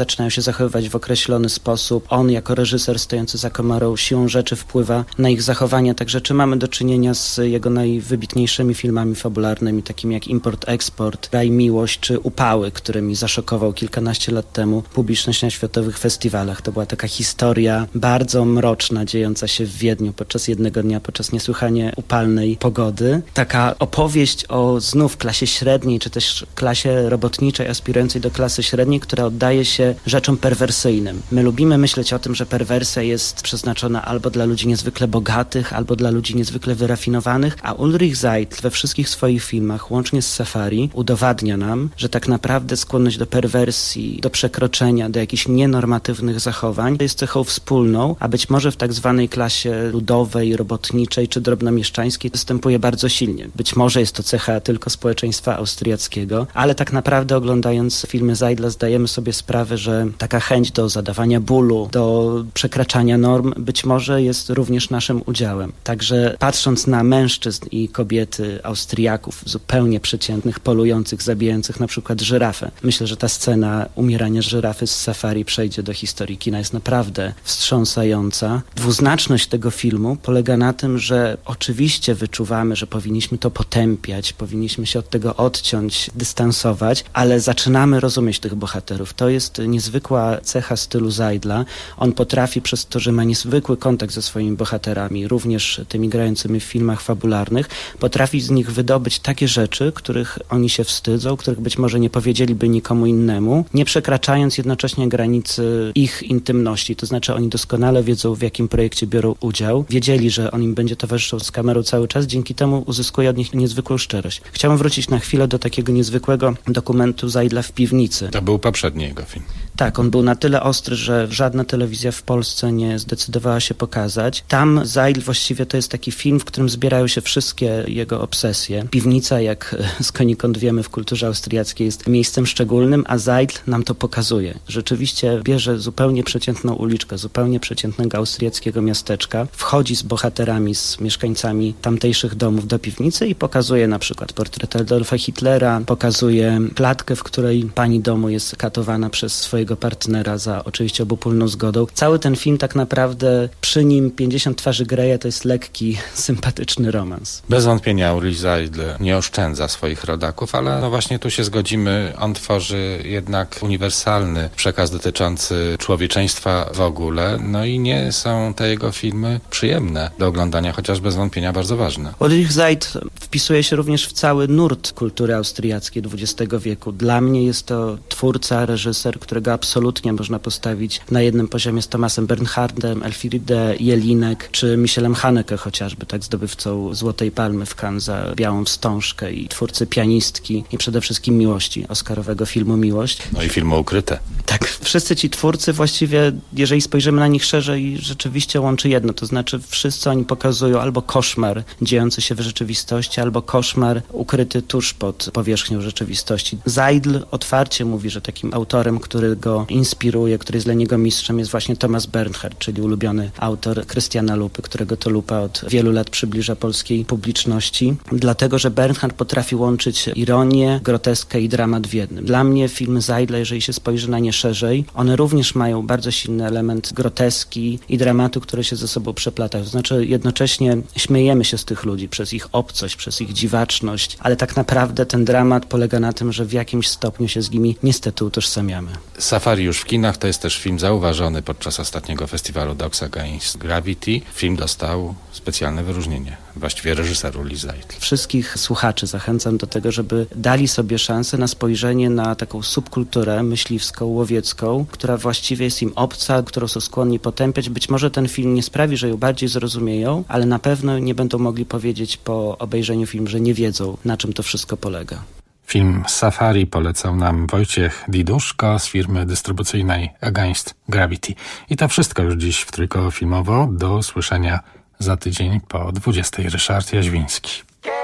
zaczynają się zachowywać w określony sposób. On jako reżyser stojący za kamerą siłą rzeczy wpływa na ich zachowania. Także czy mamy do czynienia z jego najwybitniejszymi filmami fabularnymi, takimi jak Import, Eksport, Raj, Miłość czy Upały, którymi zaszokował kilkanaście lat temu publiczność na światowych festiwalach. To była taka historia bardzo mroczna, dziejąca się w Wiedniu podczas jednego dnia, podczas niesłychanie upalnej pogody. Taka opowieść o znów klasie średniej, czy też klasie robotniczej aspirującej do klasy średniej, która oddaje się rzeczom perwersyjnym. My lubimy myśleć o tym, że perwersja jest przeznaczona albo dla ludzi niezwykle bogatych, albo dla ludzi niezwykle wyrafinowanych, a Ulrich Seidl we wszystkich swoich filmach, łącznie z Safari, udowadnia nam, że tak naprawdę skłonność do perwersji, do przekroczenia, do jakichś nienormatywnych zachowań jest cechą wspólną, a być może w tak zwanej klasie ludowej, robotniczej czy drobnomieszczańskiej występuje bardzo silnie. Być może jest to cecha tylko społeczeństwa austriackiego, ale tak naprawdę oglądając filmy Seidla zdajemy sobie sprawę, że taka chęć do zadawania bólu, do przekraczania norm być może jest również naszym udziałem. Także patrząc na mężczyzn i kobiety Austriaków zupełnie przeciętnych, polujących, zabijających na przykład żyrafę, myślę, że ta scena umierania żyrafy z Safari przejdzie do historii kina. Jest naprawdę wstrząsająca. Dwuznaczność tego filmu polega na tym, że oczywiście wyczuwamy, że powinniśmy to potępiać, powinniśmy się od tego odciąć, dystansować, ale zaczynamy rozumieć tych bohaterów. To jest niezwykła cecha stylu Seidla. On potrafi przez to, że ma niezwykły kontakt ze swoimi bohaterami, również tymi grającymi w filmach fabularnych, potrafi z nich wydobyć takie rzeczy, których oni się wstydzą, których być może nie powiedzieliby nikomu innemu, nie przekraczając jednocześnie granicy ich intymności. To znaczy oni doskonale wiedzą, w jakim projekcie biorą udział. Wiedzieli, że on im będzie towarzyszył z kamerą cały czas, dzięki temu uzyskuje od nich niezwykłą szczerość. Chciałem wrócić na chwilę do takiego niezwykłego dokumentu Seidla W piwnicy. To był poprzedni jego film. Tak, on był na tyle ostry, że żadna telewizja w Polsce nie zdecydowała się pokazać. Tam Seidl właściwie to jest taki film, w którym zbierają się wszystkie jego obsesje. Piwnica, jak skądinąd wiemy w kulturze austriackiej, jest miejscem szczególnym, a Seidl nam to pokazuje. Rzeczywiście bierze zupełnie przeciętną uliczkę, zupełnie przeciętnego austriackiego miasteczka, wchodzi z bohaterami, z mieszkańcami tamtejszych domów do piwnicy i pokazuje na przykład portret Adolfa Hitlera, pokazuje klatkę, w której pani domu jest katowana przez swojego partnera za oczywiście obopólną zgodą. Cały ten film tak naprawdę przy nim 50 twarzy Greya to jest lekki, sympatyczny romans. Bez wątpienia Ulrich Seidl nie oszczędza swoich rodaków, ale no właśnie tu się zgodzimy, on tworzy jednak uniwersalny przekaz dotyczący człowieczeństwa w ogóle, no i nie są te jego filmy przyjemne do oglądania, chociaż bez wątpienia bardzo ważne. Ulrich Seidl wpisuje się również w cały nurt kultury austriackiej XX wieku. Dla mnie jest to twórca, reżyser, którego absolutnie można postawić na jednym poziomie z Thomasem Bernhardem, Elfriede Jelinek czy Michelem Haneke chociażby, tak zdobywcą Złotej Palmy w Cannes za Białą Wstążkę i twórcy Pianistki i przede wszystkim Miłości, oscarowego filmu Miłość. No i filmu Ukryte. Tak, wszyscy ci twórcy właściwie, jeżeli spojrzymy na nich szerzej, rzeczywiście łączy jedno, to znaczy wszyscy oni pokazują albo koszmar dziejący się w rzeczywistości, albo koszmar ukryty tuż pod powierzchnią rzeczywistości. Seidl otwarcie mówi, że takim autorem, który go inspiruje, który jest dla niego mistrzem, jest właśnie Thomas Bernhard, czyli ulubiony autor Krystiana Lupy, którego to Lupa od wielu lat przybliża polskiej publiczności, dlatego, że Bernhard potrafi łączyć ironię, groteskę i dramat w jednym. Dla mnie filmy Seidla, jeżeli się spojrzy na nie szerzej, one również mają bardzo silny element groteski i dramatu, które się ze sobą przeplatają. To znaczy jednocześnie śmiejemy się z tych ludzi przez ich obcość, przez ich dziwaczność, ale tak naprawdę ten dramat polega na tym, że w jakimś stopniu się z nimi niestety utożsamiamy. Safari już w kinach to jest też film zauważony podczas ostatniego festiwalu Dogs Against Gravity. Film dostał specjalne wyróżnienie. Właściwie reżyser Ulrich Seidl. Wszystkich słuchaczy zachęcam do tego, żeby dali sobie szansę na spojrzenie na taką subkulturę myśliwską, łowiecką, która właściwie jest im obca, którą są skłonni potępiać. Być może ten film nie sprawi, że ją bardziej zrozumieją, ale na pewno nie będą mogli powiedzieć po obejrzeniu filmu, że nie wiedzą, na czym to wszystko polega. Film Safari polecał nam Wojciech Diduszko z firmy dystrybucyjnej Against Gravity. I to wszystko już dziś w Trójkowo Filmowo. Do usłyszenia za tydzień po 20:00. Ryszard Jaźwiński.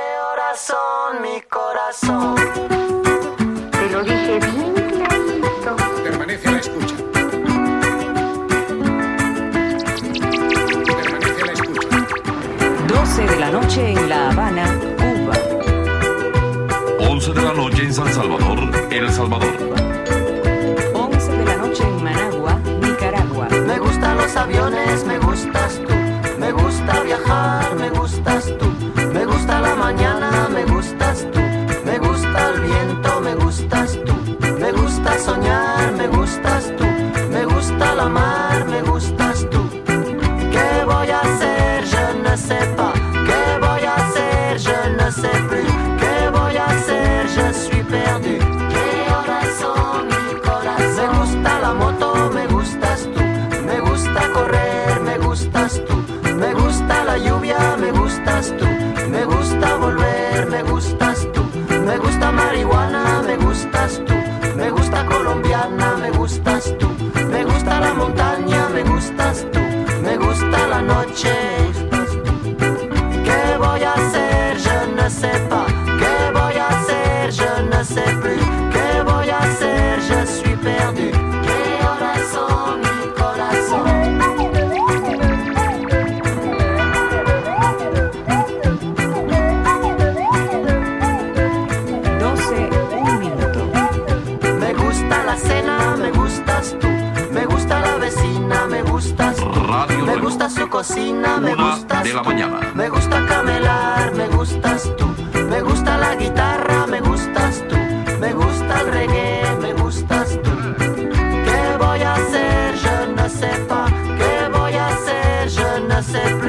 Permanece a la escucha. Permanece a la escucha. 12 de la noche en La Habana, Cuba. 11 de la noche en San Salvador, El Salvador. 11 de la noche en aviones, me gustas tú. Me gusta viajar, me gustas tú. Me gusta la mañana, me gustas tú. Me gusta el viento, me gustas tú. Me gusta soñar, me gustas tú. Me gusta la mar, me gustas tú. ¿Qué voy a hacer? Je ne sais pas. ¿Qué voy a hacer? Je ne sais plus. ¿Qué voy a hacer? Je suis perdu. ¿Qué horas son, mi corazón? Me gusta la moto, me gustas tú. Me gusta correr, me gustas tú. Me gusta la lluvia, me gustas tú. Me gusta volver, me gustas tú. Me gusta marihuana, me gustas tú. Me gusta colombiana, me gustas tú. Me gusta la montaña, me gustas tú. Me gusta la noche. ¿Qué voy a hacer? Je ne sais pas. ¿Qué voy a hacer? Je ne sais plus. ¿Qué voy a hacer? Je suis perdu. ¿Qué horas son, mi corazón? 12:01 minuto. Me gusta la cena, me gustas tú. Me gusta la vecina, me gustas tú. Me gusta su cocina, me gustas de la tú. mañana. Me gusta camelar, me gustas tú. Me gusta la guitarra, me gustas tú. Me gusta el reggae, me gustas tú. ¿Qué voy a hacer? Je ne sais pas. ¿Qué voy a hacer? Je ne sais plus.